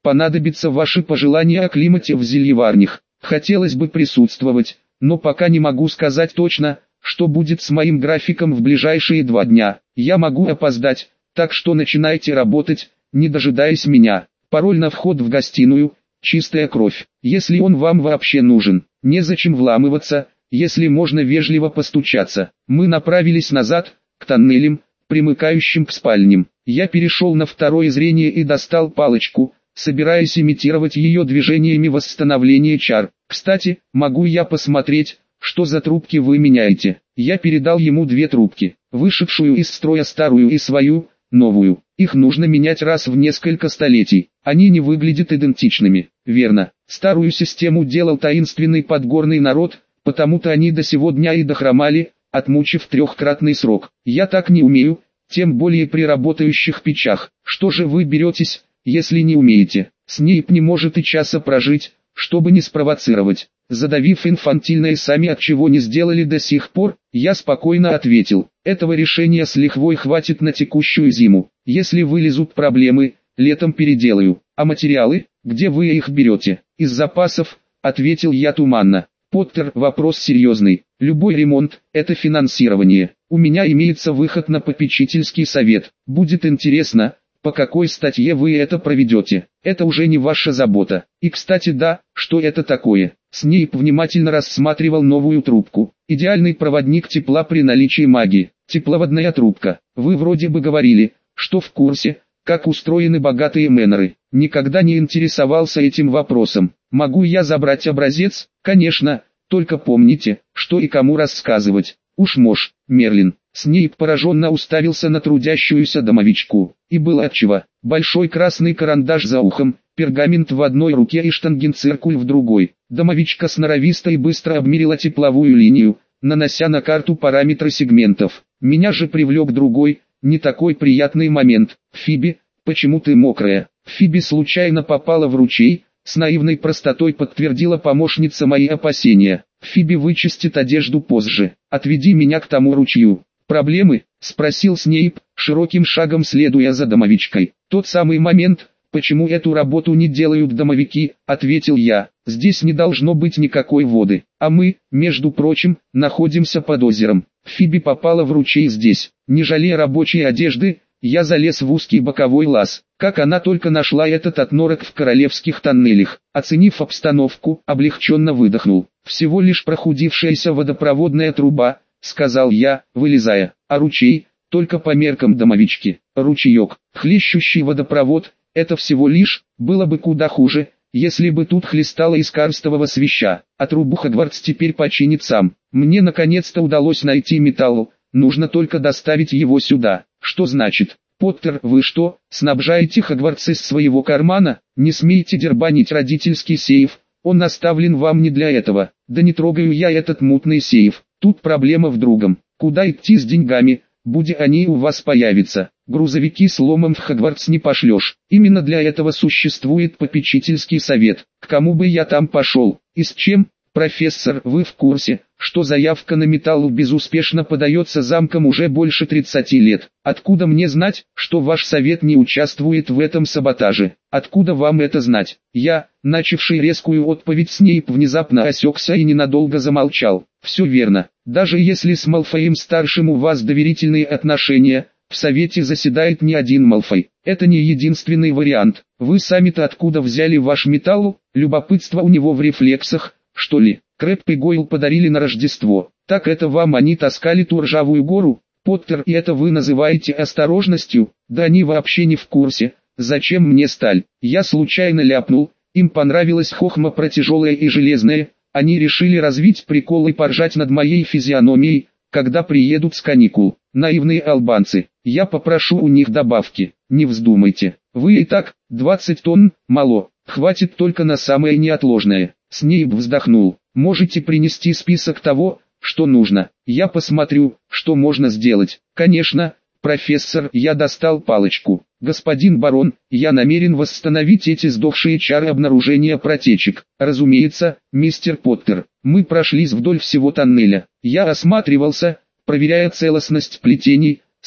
понадобится ваши пожелания о климате в зельеварнях. Хотелось бы присутствовать, но пока не могу сказать точно, что будет с моим графиком в ближайшие два дня. Я могу опоздать, так что начинайте работать, не дожидаясь меня. Пароль на вход в гостиную – чистая кровь. Если он вам вообще нужен, незачем вламываться, если можно вежливо постучаться. Мы направились назад, к тоннелям, примыкающим к спальням. Я перешел на второе зрение и достал палочку, собираясь имитировать ее движениями восстановления чар. Кстати, могу я посмотреть, что за трубки вы меняете? Я передал ему две трубки, вышедшую из строя старую и свою, новую. Их нужно менять раз в несколько столетий. Они не выглядят идентичными. Верно, старую систему делал таинственный подгорный народ, потому-то они до сего дня и дохромали, отмучив трехкратный срок. Я так не умею, тем более при работающих печах. Что же вы беретесь, если не умеете? Снейп не может и часа прожить, чтобы не спровоцировать. Задавив инфантильное сами от чего не сделали до сих пор, я спокойно ответил, этого решения с лихвой хватит на текущую зиму. Если вылезут проблемы, летом переделаю. А материалы, где вы их берете? Из запасов, ответил я туманно. Поттер, вопрос серьезный. Любой ремонт – это финансирование. У меня имеется выход на попечительский совет. Будет интересно, по какой статье вы это проведете. Это уже не ваша забота. И кстати да, что это такое? Снейп внимательно рассматривал новую трубку. Идеальный проводник тепла при наличии магии. Тепловодная трубка. Вы вроде бы говорили, что в курсе, как устроены богатые мэннеры. Никогда не интересовался этим вопросом. Могу я забрать образец? Конечно, только помните, что и кому рассказывать. Уж мож, Мерлин. Снейп пораженно уставился на трудящуюся домовичку. И было отчего. Большой красный карандаш за ухом, пергамент в одной руке и штангенциркуль в другой. Домовичка сноровисто и быстро обмерила тепловую линию, нанося на карту параметры сегментов. Меня же привлек другой, не такой приятный момент. Фиби, почему ты мокрая? Фиби случайно попала в ручей, с наивной простотой подтвердила помощница мои опасения. Фиби вычистит одежду позже. Отведи меня к тому ручью. Проблемы? Спросил Снейп, широким шагом следуя за домовичкой. Тот самый момент, почему эту работу не делают домовики, ответил я. Здесь не должно быть никакой воды, а мы, между прочим, находимся под озером. Фиби попала в ручей здесь. Не жалея рабочей одежды, я залез в узкий боковой лаз. Как она только нашла этот отнорок в королевских тоннелях. Оценив обстановку, облегченно выдохнул. Всего лишь прохудившаяся водопроводная труба, сказал я, вылезая. А ручей, только по меркам домовички. Ручеек, хлещущий водопровод, это всего лишь, было бы куда хуже, если бы тут хлестало из карстового свища. А трубу Хогвартс теперь починит сам. Мне наконец-то удалось найти металл, нужно только доставить его сюда. Что значит? Поттер, вы что, снабжаете Хогвартс из своего кармана? Не смейте дербанить родительский сейф, он оставлен вам не для этого. Да не трогаю я этот мутный сейф, тут проблема в другом. Куда идти с деньгами, будь они у вас появятся? Грузовики с ломом в Хогвартс не пошлешь. Именно для этого существует попечительский совет. К кому бы я там пошел? И с чем? Профессор, вы в курсе, что заявка на металл безуспешно подается замком уже больше тридцати лет? Откуда мне знать, что ваш совет не участвует в этом саботаже? Откуда вам это знать? Я, начавший резкую отповедь Снейп, внезапно осекся и ненадолго замолчал. Все верно. Даже если с Малфоем-старшим у вас доверительные отношения, в совете заседает не один Малфой. Это не единственный вариант. Вы сами-то откуда взяли ваш металл? Любопытство у него в рефлексах, что ли? Крэб и Гойл подарили на Рождество. Так это вам они таскали ту ржавую гору? Поттер, и это вы называете осторожностью? Да они вообще не в курсе. Зачем мне сталь? Я случайно ляпнул. Им понравилась хохма про тяжелое и железное. Они решили развить прикол и поржать над моей физиономией, когда приедут с каникул. Наивные албанцы. Я попрошу у них добавки. Не вздумайте. Вы и так, двадцать тонн, мало. Хватит только на самое неотложное. Снейп вздохнул. Можете принести список того, что нужно. Я посмотрю, что можно сделать. Конечно, профессор, я достал палочку. Господин барон, я намерен восстановить эти сдохшие чары обнаружения протечек. Разумеется, мистер Поттер. Мы прошлись вдоль всего тоннеля. Я осматривался, проверяя целостность плетений,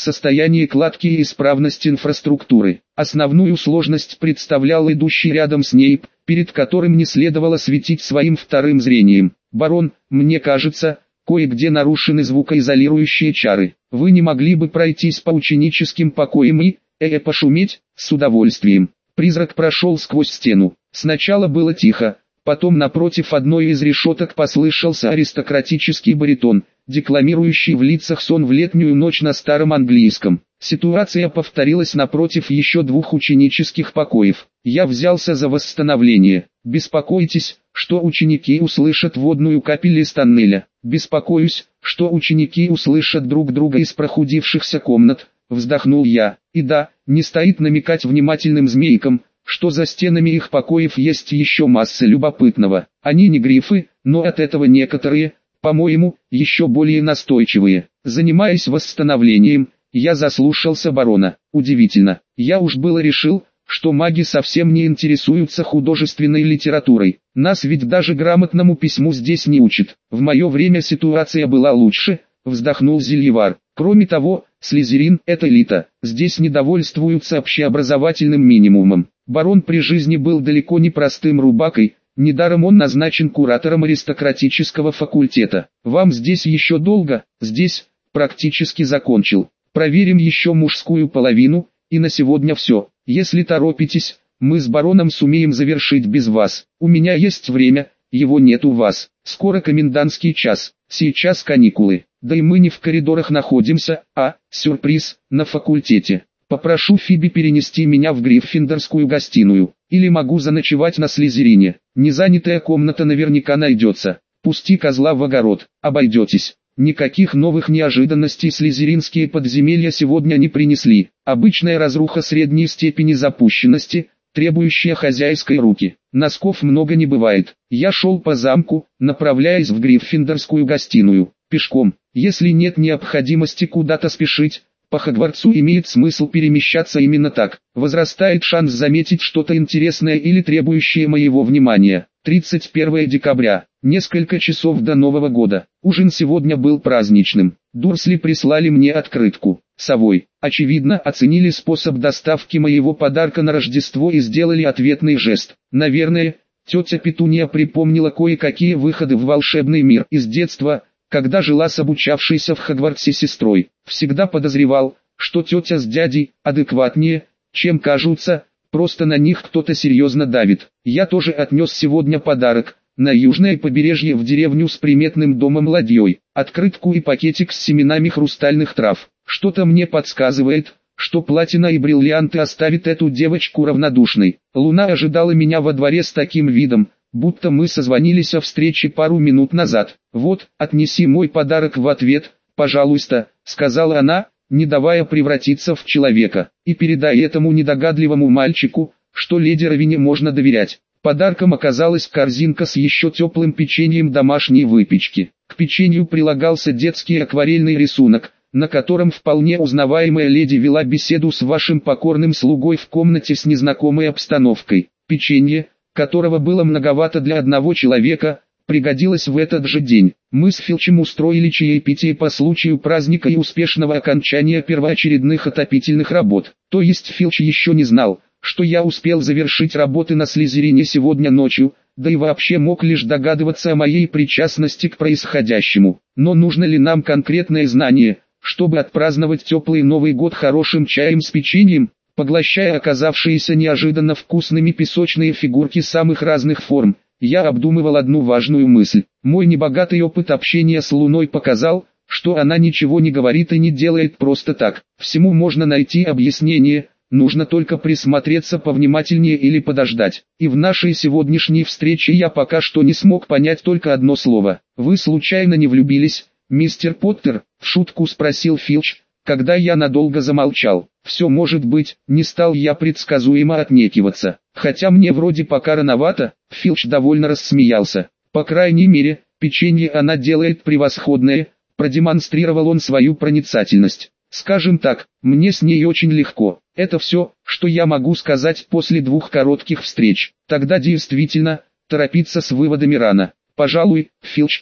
состояние кладки и исправность инфраструктуры. Основную сложность представлял идущий рядом Снейп, перед которым не следовало светить своим вторым зрением. «Барон, мне кажется, кое-где нарушены звукоизолирующие чары. Вы не могли бы пройтись по ученическим покоям и, э-э, пошуметь?» «С удовольствием». Призрак прошел сквозь стену. Сначала было тихо, потом напротив одной из решеток послышался аристократический баритон, декламирующий в лицах сон в летнюю ночь на старом английском. Ситуация повторилась напротив еще двух ученических покоев. Я взялся за восстановление. «Беспокойтесь, что ученики услышат водную капель из тоннеля. Беспокоюсь, что ученики услышат друг друга из прохудившихся комнат», вздохнул я. «И да, не стоит намекать внимательным змейкам, что за стенами их покоев есть еще масса любопытного. Они не грифы, но от этого некоторые, по-моему, еще более настойчивые». Занимаясь восстановлением, я заслушался барона. Удивительно, я уж было решил, что маги совсем не интересуются художественной литературой. Нас ведь даже грамотному письму здесь не учат. В мое время ситуация была лучше, вздохнул Зельевар. Кроме того, Слизерин – это элита, здесь недовольствуются общеобразовательным минимумом. Барон при жизни был далеко не простым рубакой, недаром он назначен куратором аристократического факультета. Вам здесь еще долго? Здесь, практически закончил. Проверим еще мужскую половину, и на сегодня все. Если торопитесь, мы с бароном сумеем завершить без вас. У меня есть время, его нет у вас. Скоро комендантский час, сейчас каникулы. Да и мы не в коридорах находимся, а, сюрприз, на факультете. Попрошу Фиби перенести меня в Гриффиндорскую гостиную. Или могу заночевать на Слизерине. Незанятая комната наверняка найдется. Пусти козла в огород, обойдетесь. Никаких новых неожиданностей слизеринские подземелья сегодня не принесли. Обычная разруха средней степени запущенности, требующая хозяйской руки. Носков много не бывает. Я шел по замку, направляясь в Гриффиндорскую гостиную. Пешком, если нет необходимости куда-то спешить, по Хогвартсу имеет смысл перемещаться именно так. Возрастает шанс заметить что-то интересное или требующее моего внимания. тридцать первое декабря. Несколько часов до Нового года. Ужин сегодня был праздничным. Дурсли прислали мне открытку. Совой, очевидно, оценили способ доставки моего подарка на Рождество и сделали ответный жест. Наверное, тетя Петуния припомнила кое-какие выходы в волшебный мир из детства, когда жила с обучавшейся в Хогвартсе сестрой. Всегда подозревал, что тетя с дядей адекватнее, чем кажутся, просто на них кто-то серьезно давит. Я тоже отнес сегодня подарок. На южное побережье в деревню с приметным домом-ладьей, открытку и пакетик с семенами хрустальных трав. Что-то мне подсказывает, что платина и бриллианты оставят эту девочку равнодушной. Луна ожидала меня во дворе с таким видом, будто мы созвонились о встрече пару минут назад. «Вот, отнеси мой подарок в ответ, пожалуйста», — сказала она, не давая превратиться в человека. «И передай этому недогадливому мальчику, что леди Равине можно доверять». Подарком оказалась корзинка с еще теплым печеньем домашней выпечки. К печенью прилагался детский акварельный рисунок, на котором вполне узнаваемая леди вела беседу с вашим покорным слугой в комнате с незнакомой обстановкой. Печенье, которого было многовато для одного человека, пригодилось в этот же день. Мы с Филчем устроили чаепитие по случаю праздника и успешного окончания первоочередных отопительных работ. То есть Филч еще не знал, что я успел завершить работы на Слизерине сегодня ночью, да и вообще мог лишь догадываться о моей причастности к происходящему. Но нужно ли нам конкретное знание, чтобы отпраздновать теплый Новый год хорошим чаем с печеньем, поглощая оказавшиеся неожиданно вкусными песочные фигурки самых разных форм? Я обдумывал одну важную мысль. Мой небогатый опыт общения с Луной показал, что она ничего не говорит и не делает просто так. Всему можно найти объяснение. Нужно только присмотреться повнимательнее или подождать. И в нашей сегодняшней встрече я пока что не смог понять только одно слово. «Вы случайно не влюбились, мистер Поттер?» — в шутку спросил Филч, когда я надолго замолчал. «Все может быть», — не стал я предсказуемо отнекиваться. «Хотя мне вроде пока рановато», — Филч довольно рассмеялся. «По крайней мере, печенье она делает превосходное», — продемонстрировал он свою проницательность. «Скажем так, мне с ней очень легко. Это все, что я могу сказать после двух коротких встреч. Тогда действительно, торопиться с выводами рано. Пожалуй, Филч прав.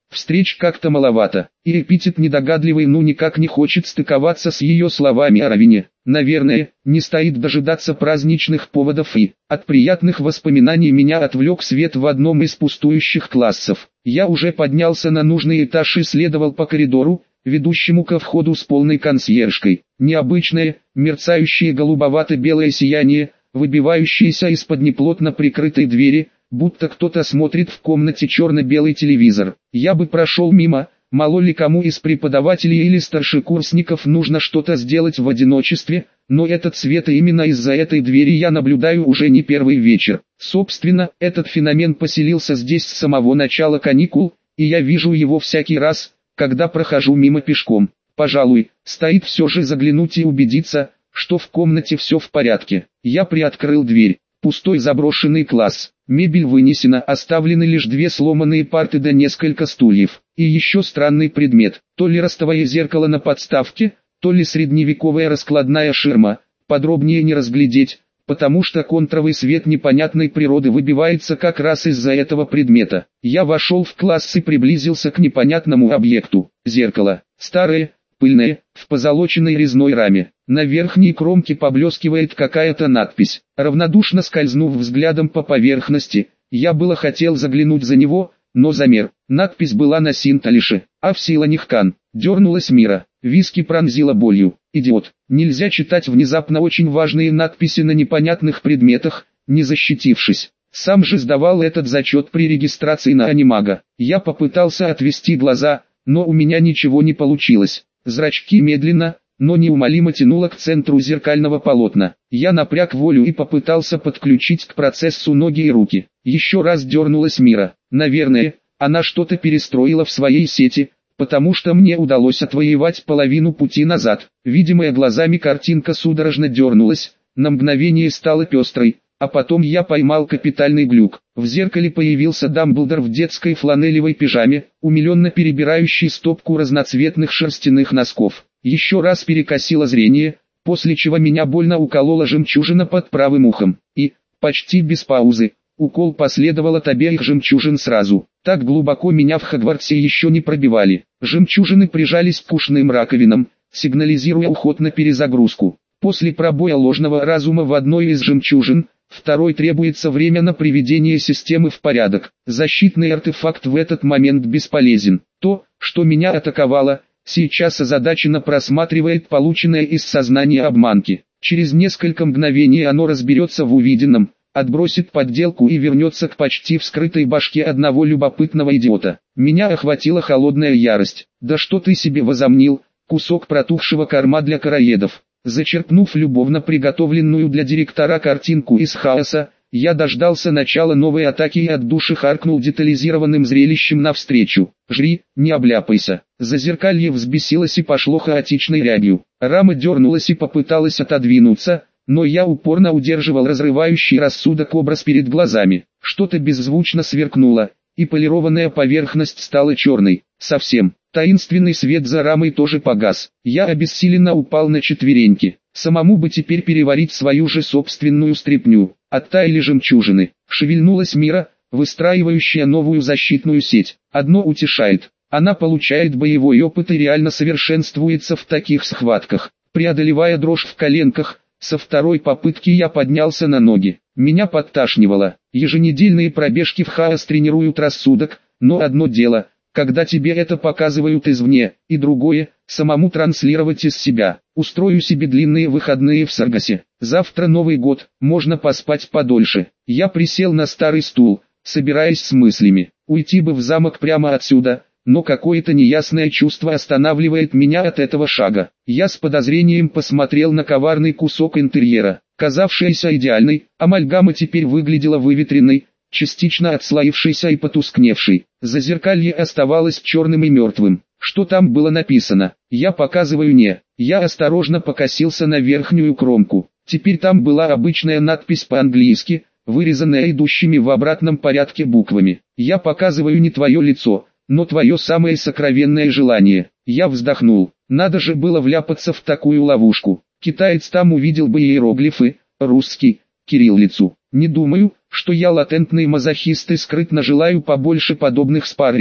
Встреч как-то маловато, и эпитет недогадливый ну никак не хочет стыковаться с ее словами о равине. Наверное, не стоит дожидаться праздничных поводов и, от приятных воспоминаний меня отвлек свет в одном из пустующих классов. Я уже поднялся на нужный этаж и следовал по коридору, ведущему ко входу с полной консьержкой. Необычное, мерцающее голубовато-белое сияние, выбивающееся из-под неплотно прикрытой двери, будто кто-то смотрит в комнате черно-белый телевизор. Я бы прошел мимо, мало ли кому из преподавателей или старшекурсников нужно что-то сделать в одиночестве, но этот свет и именно из-за этой двери я наблюдаю уже не первый вечер. Собственно, этот феномен поселился здесь с самого начала каникул, и я вижу его всякий раз, когда прохожу мимо пешком. Пожалуй, стоит все же заглянуть и убедиться, что в комнате все в порядке. Я приоткрыл дверь. Пустой заброшенный класс. Мебель вынесена, оставлены лишь две сломанные парты да несколько стульев. И еще странный предмет, то ли ростовое зеркало на подставке, то ли средневековая раскладная ширма, подробнее не разглядеть, потому что контровый свет непонятной природы выбивается как раз из-за этого предмета. Я вошел в класс и приблизился к непонятному объекту. Зеркало, старое, пыльное, в позолоченной резной раме. На верхней кромке поблескивает какая-то надпись. Равнодушно скользнув взглядом по поверхности, я было хотел заглянуть за него, но замер. Надпись была на синталише, а в силанихкан. Дернулась Мира. Виски пронзила болью. Идиот. Нельзя читать внезапно очень важные надписи на непонятных предметах, не защитившись. Сам же сдавал этот зачет при регистрации на анимага. Я попытался отвести глаза, но у меня ничего не получилось. Зрачки медленно, но неумолимо тянуло к центру зеркального полотна. Я напряг волю и попытался подключить к процессу ноги и руки. Еще раз дернулась Мира. Наверное, она что-то перестроила в своей сети, потому что мне удалось отвоевать половину пути назад. Видимая глазами картинка судорожно дернулась, на мгновение стала пестрой, а потом я поймал капитальный глюк. В зеркале появился Дамблдор в детской фланелевой пижаме, умиленно перебирающий стопку разноцветных шерстяных носков. Еще раз перекосило зрение, после чего меня больно уколола жемчужина под правым ухом. И, почти без паузы, укол последовал от обеих жемчужин сразу. Так глубоко меня в Хогвартсе еще не пробивали. Жемчужины прижались к пушным раковинам, сигнализируя уход на перезагрузку. После пробоя ложного разума в одной из жемчужин, второй требуется время на приведение системы в порядок. Защитный артефакт в этот момент бесполезен. То, что меня атаковало, сейчас озадаченно просматривает полученное из сознания обманки. Через несколько мгновений оно разберется в увиденном, отбросит подделку и вернется к почти вскрытой башке одного любопытного идиота. Меня охватила холодная ярость. Да что ты себе возомнил, кусок протухшего корма для короедов. Зачерпнув любовно приготовленную для директора картинку из хаоса, я дождался начала новой атаки и от души харкнул детализированным зрелищем навстречу. «Жри, не обляпайся». Зазеркалье взбесилось и пошло хаотичной рябью. Рама дернулась и попыталась отодвинуться, но я упорно удерживал разрывающий рассудок образ перед глазами. Что-то беззвучно сверкнуло, и полированная поверхность стала черной. Совсем. Таинственный свет за рамой тоже погас. Я обессиленно упал на четвереньки. Самому бы теперь переварить свою же собственную стряпню. Оттаяли жемчужины. Шевельнулась Мира, выстраивающая новую защитную сеть. Одно утешает. Она получает боевой опыт и реально совершенствуется в таких схватках. Преодолевая дрожь в коленках, со второй попытки я поднялся на ноги. Меня подташнивало. Еженедельные пробежки в хаос тренируют рассудок, но одно дело – когда тебе это показывают извне, и другое, самому транслировать из себя. Устрою себе длинные выходные в Саргасе. Завтра Новый год, можно поспать подольше. Я присел на старый стул, собираясь с мыслями. Уйти бы в замок прямо отсюда, но какое-то неясное чувство останавливает меня от этого шага. Я с подозрением посмотрел на коварный кусок интерьера. Казавшаяся идеальной, амальгама теперь выглядела выветренной, частично отслоившейся и потускневшей. Зазеркалье оставалось черным и мертвым. Что там было написано? Я показываю не. Я осторожно покосился на верхнюю кромку. Теперь там была обычная надпись по-английски, вырезанная идущими в обратном порядке буквами. Я показываю не твое лицо, но твое самое сокровенное желание. Я вздохнул. Надо же было вляпаться в такую ловушку. Китаец там увидел бы иероглифы, русский, кириллицу. Не думаю, что я латентный мазохист и скрытно желаю побольше подобных спаррингов.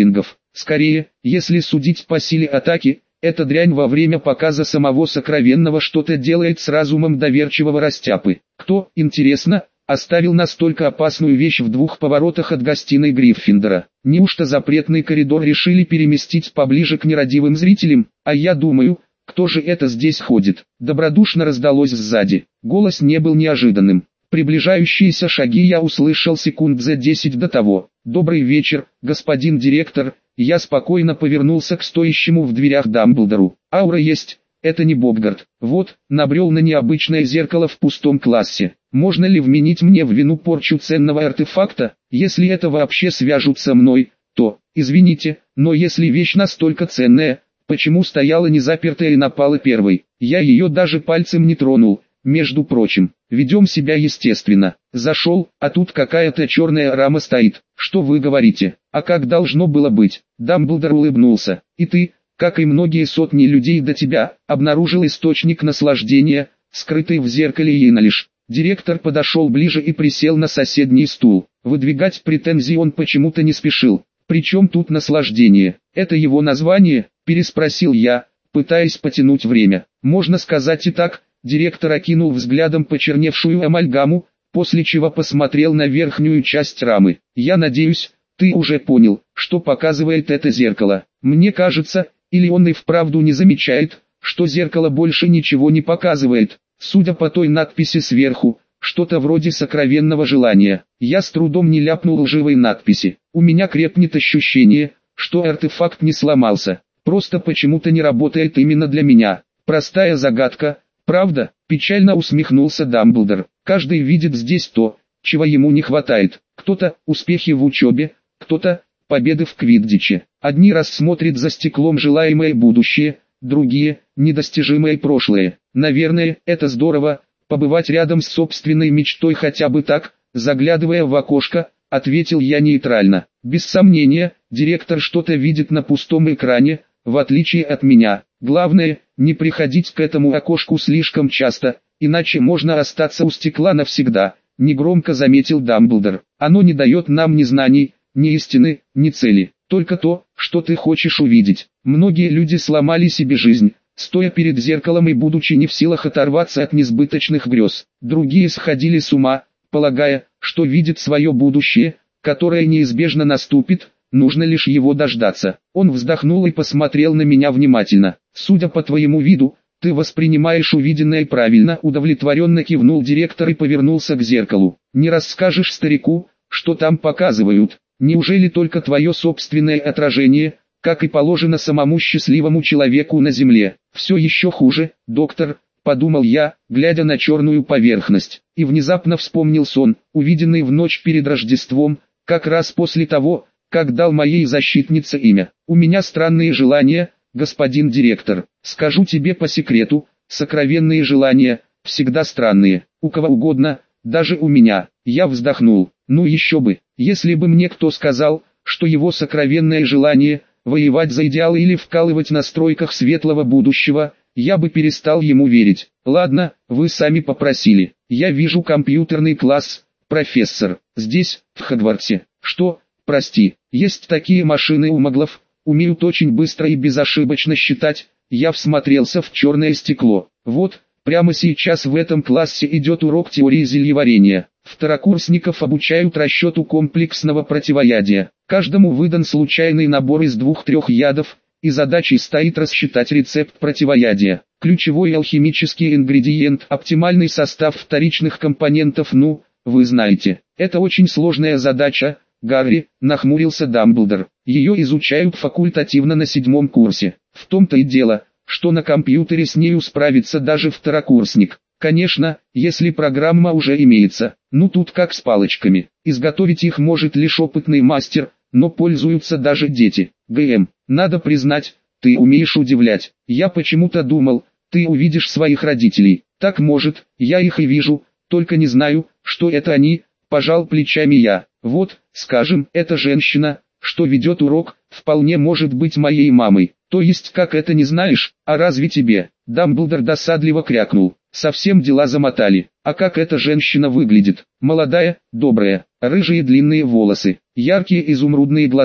Скорее, если судить по силе атаки, эта дрянь во время показа самого сокровенного что-то делает с разумом доверчивого растяпы. Кто, интересно, оставил настолько опасную вещь в двух поворотах от гостиной Гриффиндора? Неужто запретный коридор решили переместить поближе к нерадивым зрителям? А я думаю, кто же это здесь ходит? Добродушно раздалось сзади. Голос не был неожиданным. Приближающиеся шаги я услышал секунд за десять до того. «Добрый вечер, господин директор». Я спокойно повернулся к стоящему в дверях Дамблдору. «Аура есть, это не Боггарт. Вот, набрел на необычное зеркало в пустом классе. Можно ли вменить мне в вину порчу ценного артефакта? Если это вообще свяжут со мной, то, извините, но если вещь настолько ценная, почему стояла незапертая и напала первой? Я ее даже пальцем не тронул. Между прочим, ведем себя естественно. Зашел, а тут какая-то черная рама стоит. Что вы говорите? А как должно было быть?» Дамблдор улыбнулся. «И ты, как и многие сотни людей до тебя, обнаружил источник наслаждения, скрытый в зеркале Йеналиш». Директор подошел ближе и присел на соседний стул. Выдвигать претензии он почему-то не спешил. «Причем тут наслаждение? Это его название?» – переспросил я, пытаясь потянуть время. «Можно сказать и так». Директор окинул взглядом почерневшую амальгаму, после чего посмотрел на верхнюю часть рамы. «Я надеюсь, ты уже понял, что показывает это зеркало. Мне кажется, или он и вправду не замечает, что зеркало больше ничего не показывает. Судя по той надписи сверху, что-то вроде сокровенного желания. Я с трудом не ляпнул лживой надписи. У меня крепнет ощущение, что артефакт не сломался, просто почему-то не работает именно для меня. Простая загадка. «Правда?» – печально усмехнулся Дамблдор. «Каждый видит здесь то, чего ему не хватает. Кто-то – успехи в учебе, кто-то – победы в квиддиче. Одни рассмотрят за стеклом желаемое будущее, другие – недостижимое прошлое. Наверное, это здорово – побывать рядом с собственной мечтой хотя бы так, заглядывая в окошко», – ответил я нейтрально. «Без сомнения, директор что-то видит на пустом экране, в отличие от меня. Главное, не приходить к этому окошку слишком часто, иначе можно остаться у стекла навсегда», — негромко заметил Дамблдор. «Оно не дает нам ни знаний, ни истины, ни цели, только то, что ты хочешь увидеть. Многие люди сломали себе жизнь, стоя перед зеркалом и будучи не в силах оторваться от несбыточных грез. Другие сходили с ума, полагая, что видят свое будущее, которое неизбежно наступит, нужно лишь его дождаться». Он вздохнул и посмотрел на меня внимательно. «Судя по твоему виду, ты воспринимаешь увиденное правильно», — удовлетворенно кивнул директор и повернулся к зеркалу. «Не расскажешь старику, что там показывают? Неужели только твое собственное отражение, как и положено самому счастливому человеку на земле?» «Все еще хуже, доктор», — подумал я, глядя на черную поверхность, и внезапно вспомнил сон, увиденный в ночь перед Рождеством, как раз после того, как дал моей защитнице имя. «У меня странные желания, господин директор. Скажу тебе по секрету, сокровенные желания, всегда странные. У кого угодно, даже у меня». Я вздохнул. Ну еще бы, если бы мне кто сказал, что его сокровенное желание – воевать за идеалы или вкалывать на стройках светлого будущего, я бы перестал ему верить. «Ладно, вы сами попросили. Я вижу компьютерный класс, профессор, здесь, в Хогвартсе. Что? Прости, есть такие машины у маглов, умеют очень быстро и безошибочно считать». Я всмотрелся в черное стекло. «Вот, прямо сейчас в этом классе идет урок теории зельеварения. Второкурсников обучают расчету комплексного противоядия. Каждому выдан случайный набор из двух-трех ядов, и задачей стоит рассчитать рецепт противоядия. Ключевой алхимический ингредиент, оптимальный состав вторичных компонентов, ну, вы знаете. Это очень сложная задача, Гарри», — нахмурился Дамблдор. «Ее изучают факультативно на седьмом курсе. В том-то и дело, что на компьютере с нею справится даже второкурсник. Конечно, если программа уже имеется. Ну тут как с палочками. Изготовить их может лишь опытный мастер, но пользуются даже дети. ГМ, надо признать, ты умеешь удивлять. Я почему-то думал, ты увидишь своих родителей. Так может, я их и вижу, только не знаю, что это они», — пожал плечами я. «Вот, скажем, эта женщина, что ведет урок, вполне может быть моей мамой». «То есть как это не знаешь, а разве тебе?» Дамблдор досадливо крякнул. «Совсем дела замотали. А как эта женщина выглядит? Молодая, добрая, рыжие длинные волосы, яркие изумрудные глаза.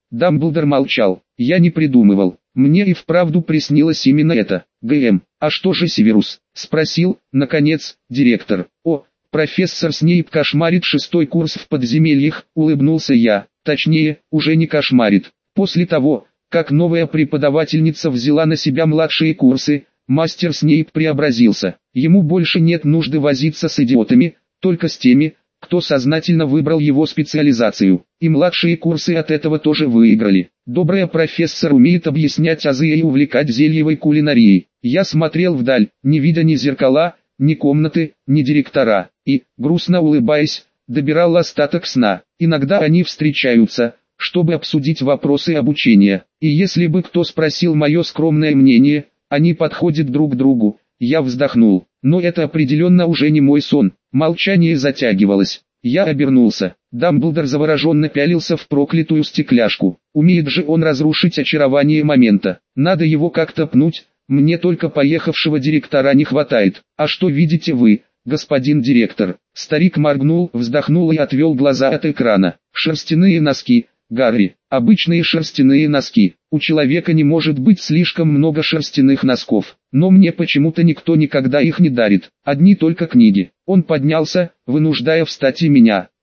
Дамблдор молчал. Я не придумывал. Мне и вправду приснилось именно это. ГМ, а что же Северус? Спросил, наконец, директор. О, профессор Снейп кошмарит шестой курс в подземельях, улыбнулся я. Точнее, уже не кошмарит. После того, как новая преподавательница взяла на себя младшие курсы, мастер Снейп преобразился. Ему больше нет нужды возиться с идиотами, только с теми, кто сознательно выбрал его специализацию. И младшие курсы от этого тоже выиграли. Добрый профессор умеет объяснять азы и увлекать зельевой кулинарией. Я смотрел вдаль, не видя ни зеркала, ни комнаты, ни директора, и, грустно улыбаясь, добирал остаток сна. Иногда они встречаются, чтобы обсудить вопросы обучения. И если бы кто спросил мое скромное мнение, они подходят друг к другу. Я вздохнул, но это определенно уже не мой сон. Молчание затягивалось. Я обернулся. Дамблдор завороженно пялился в проклятую стекляшку. Умеет же он разрушить очарование момента. Надо его как-то пнуть, мне только поехавшего директора не хватает. А что видите вы, господин директор? Старик моргнул, вздохнул и отвел глаза от экрана. Шерстяные носки, Гарри, обычные шерстяные носки. У человека не может быть слишком много шерстяных носков, но мне почему-то никто никогда их не дарит, одни только книги. Он поднялся, вынуждая встать и меня.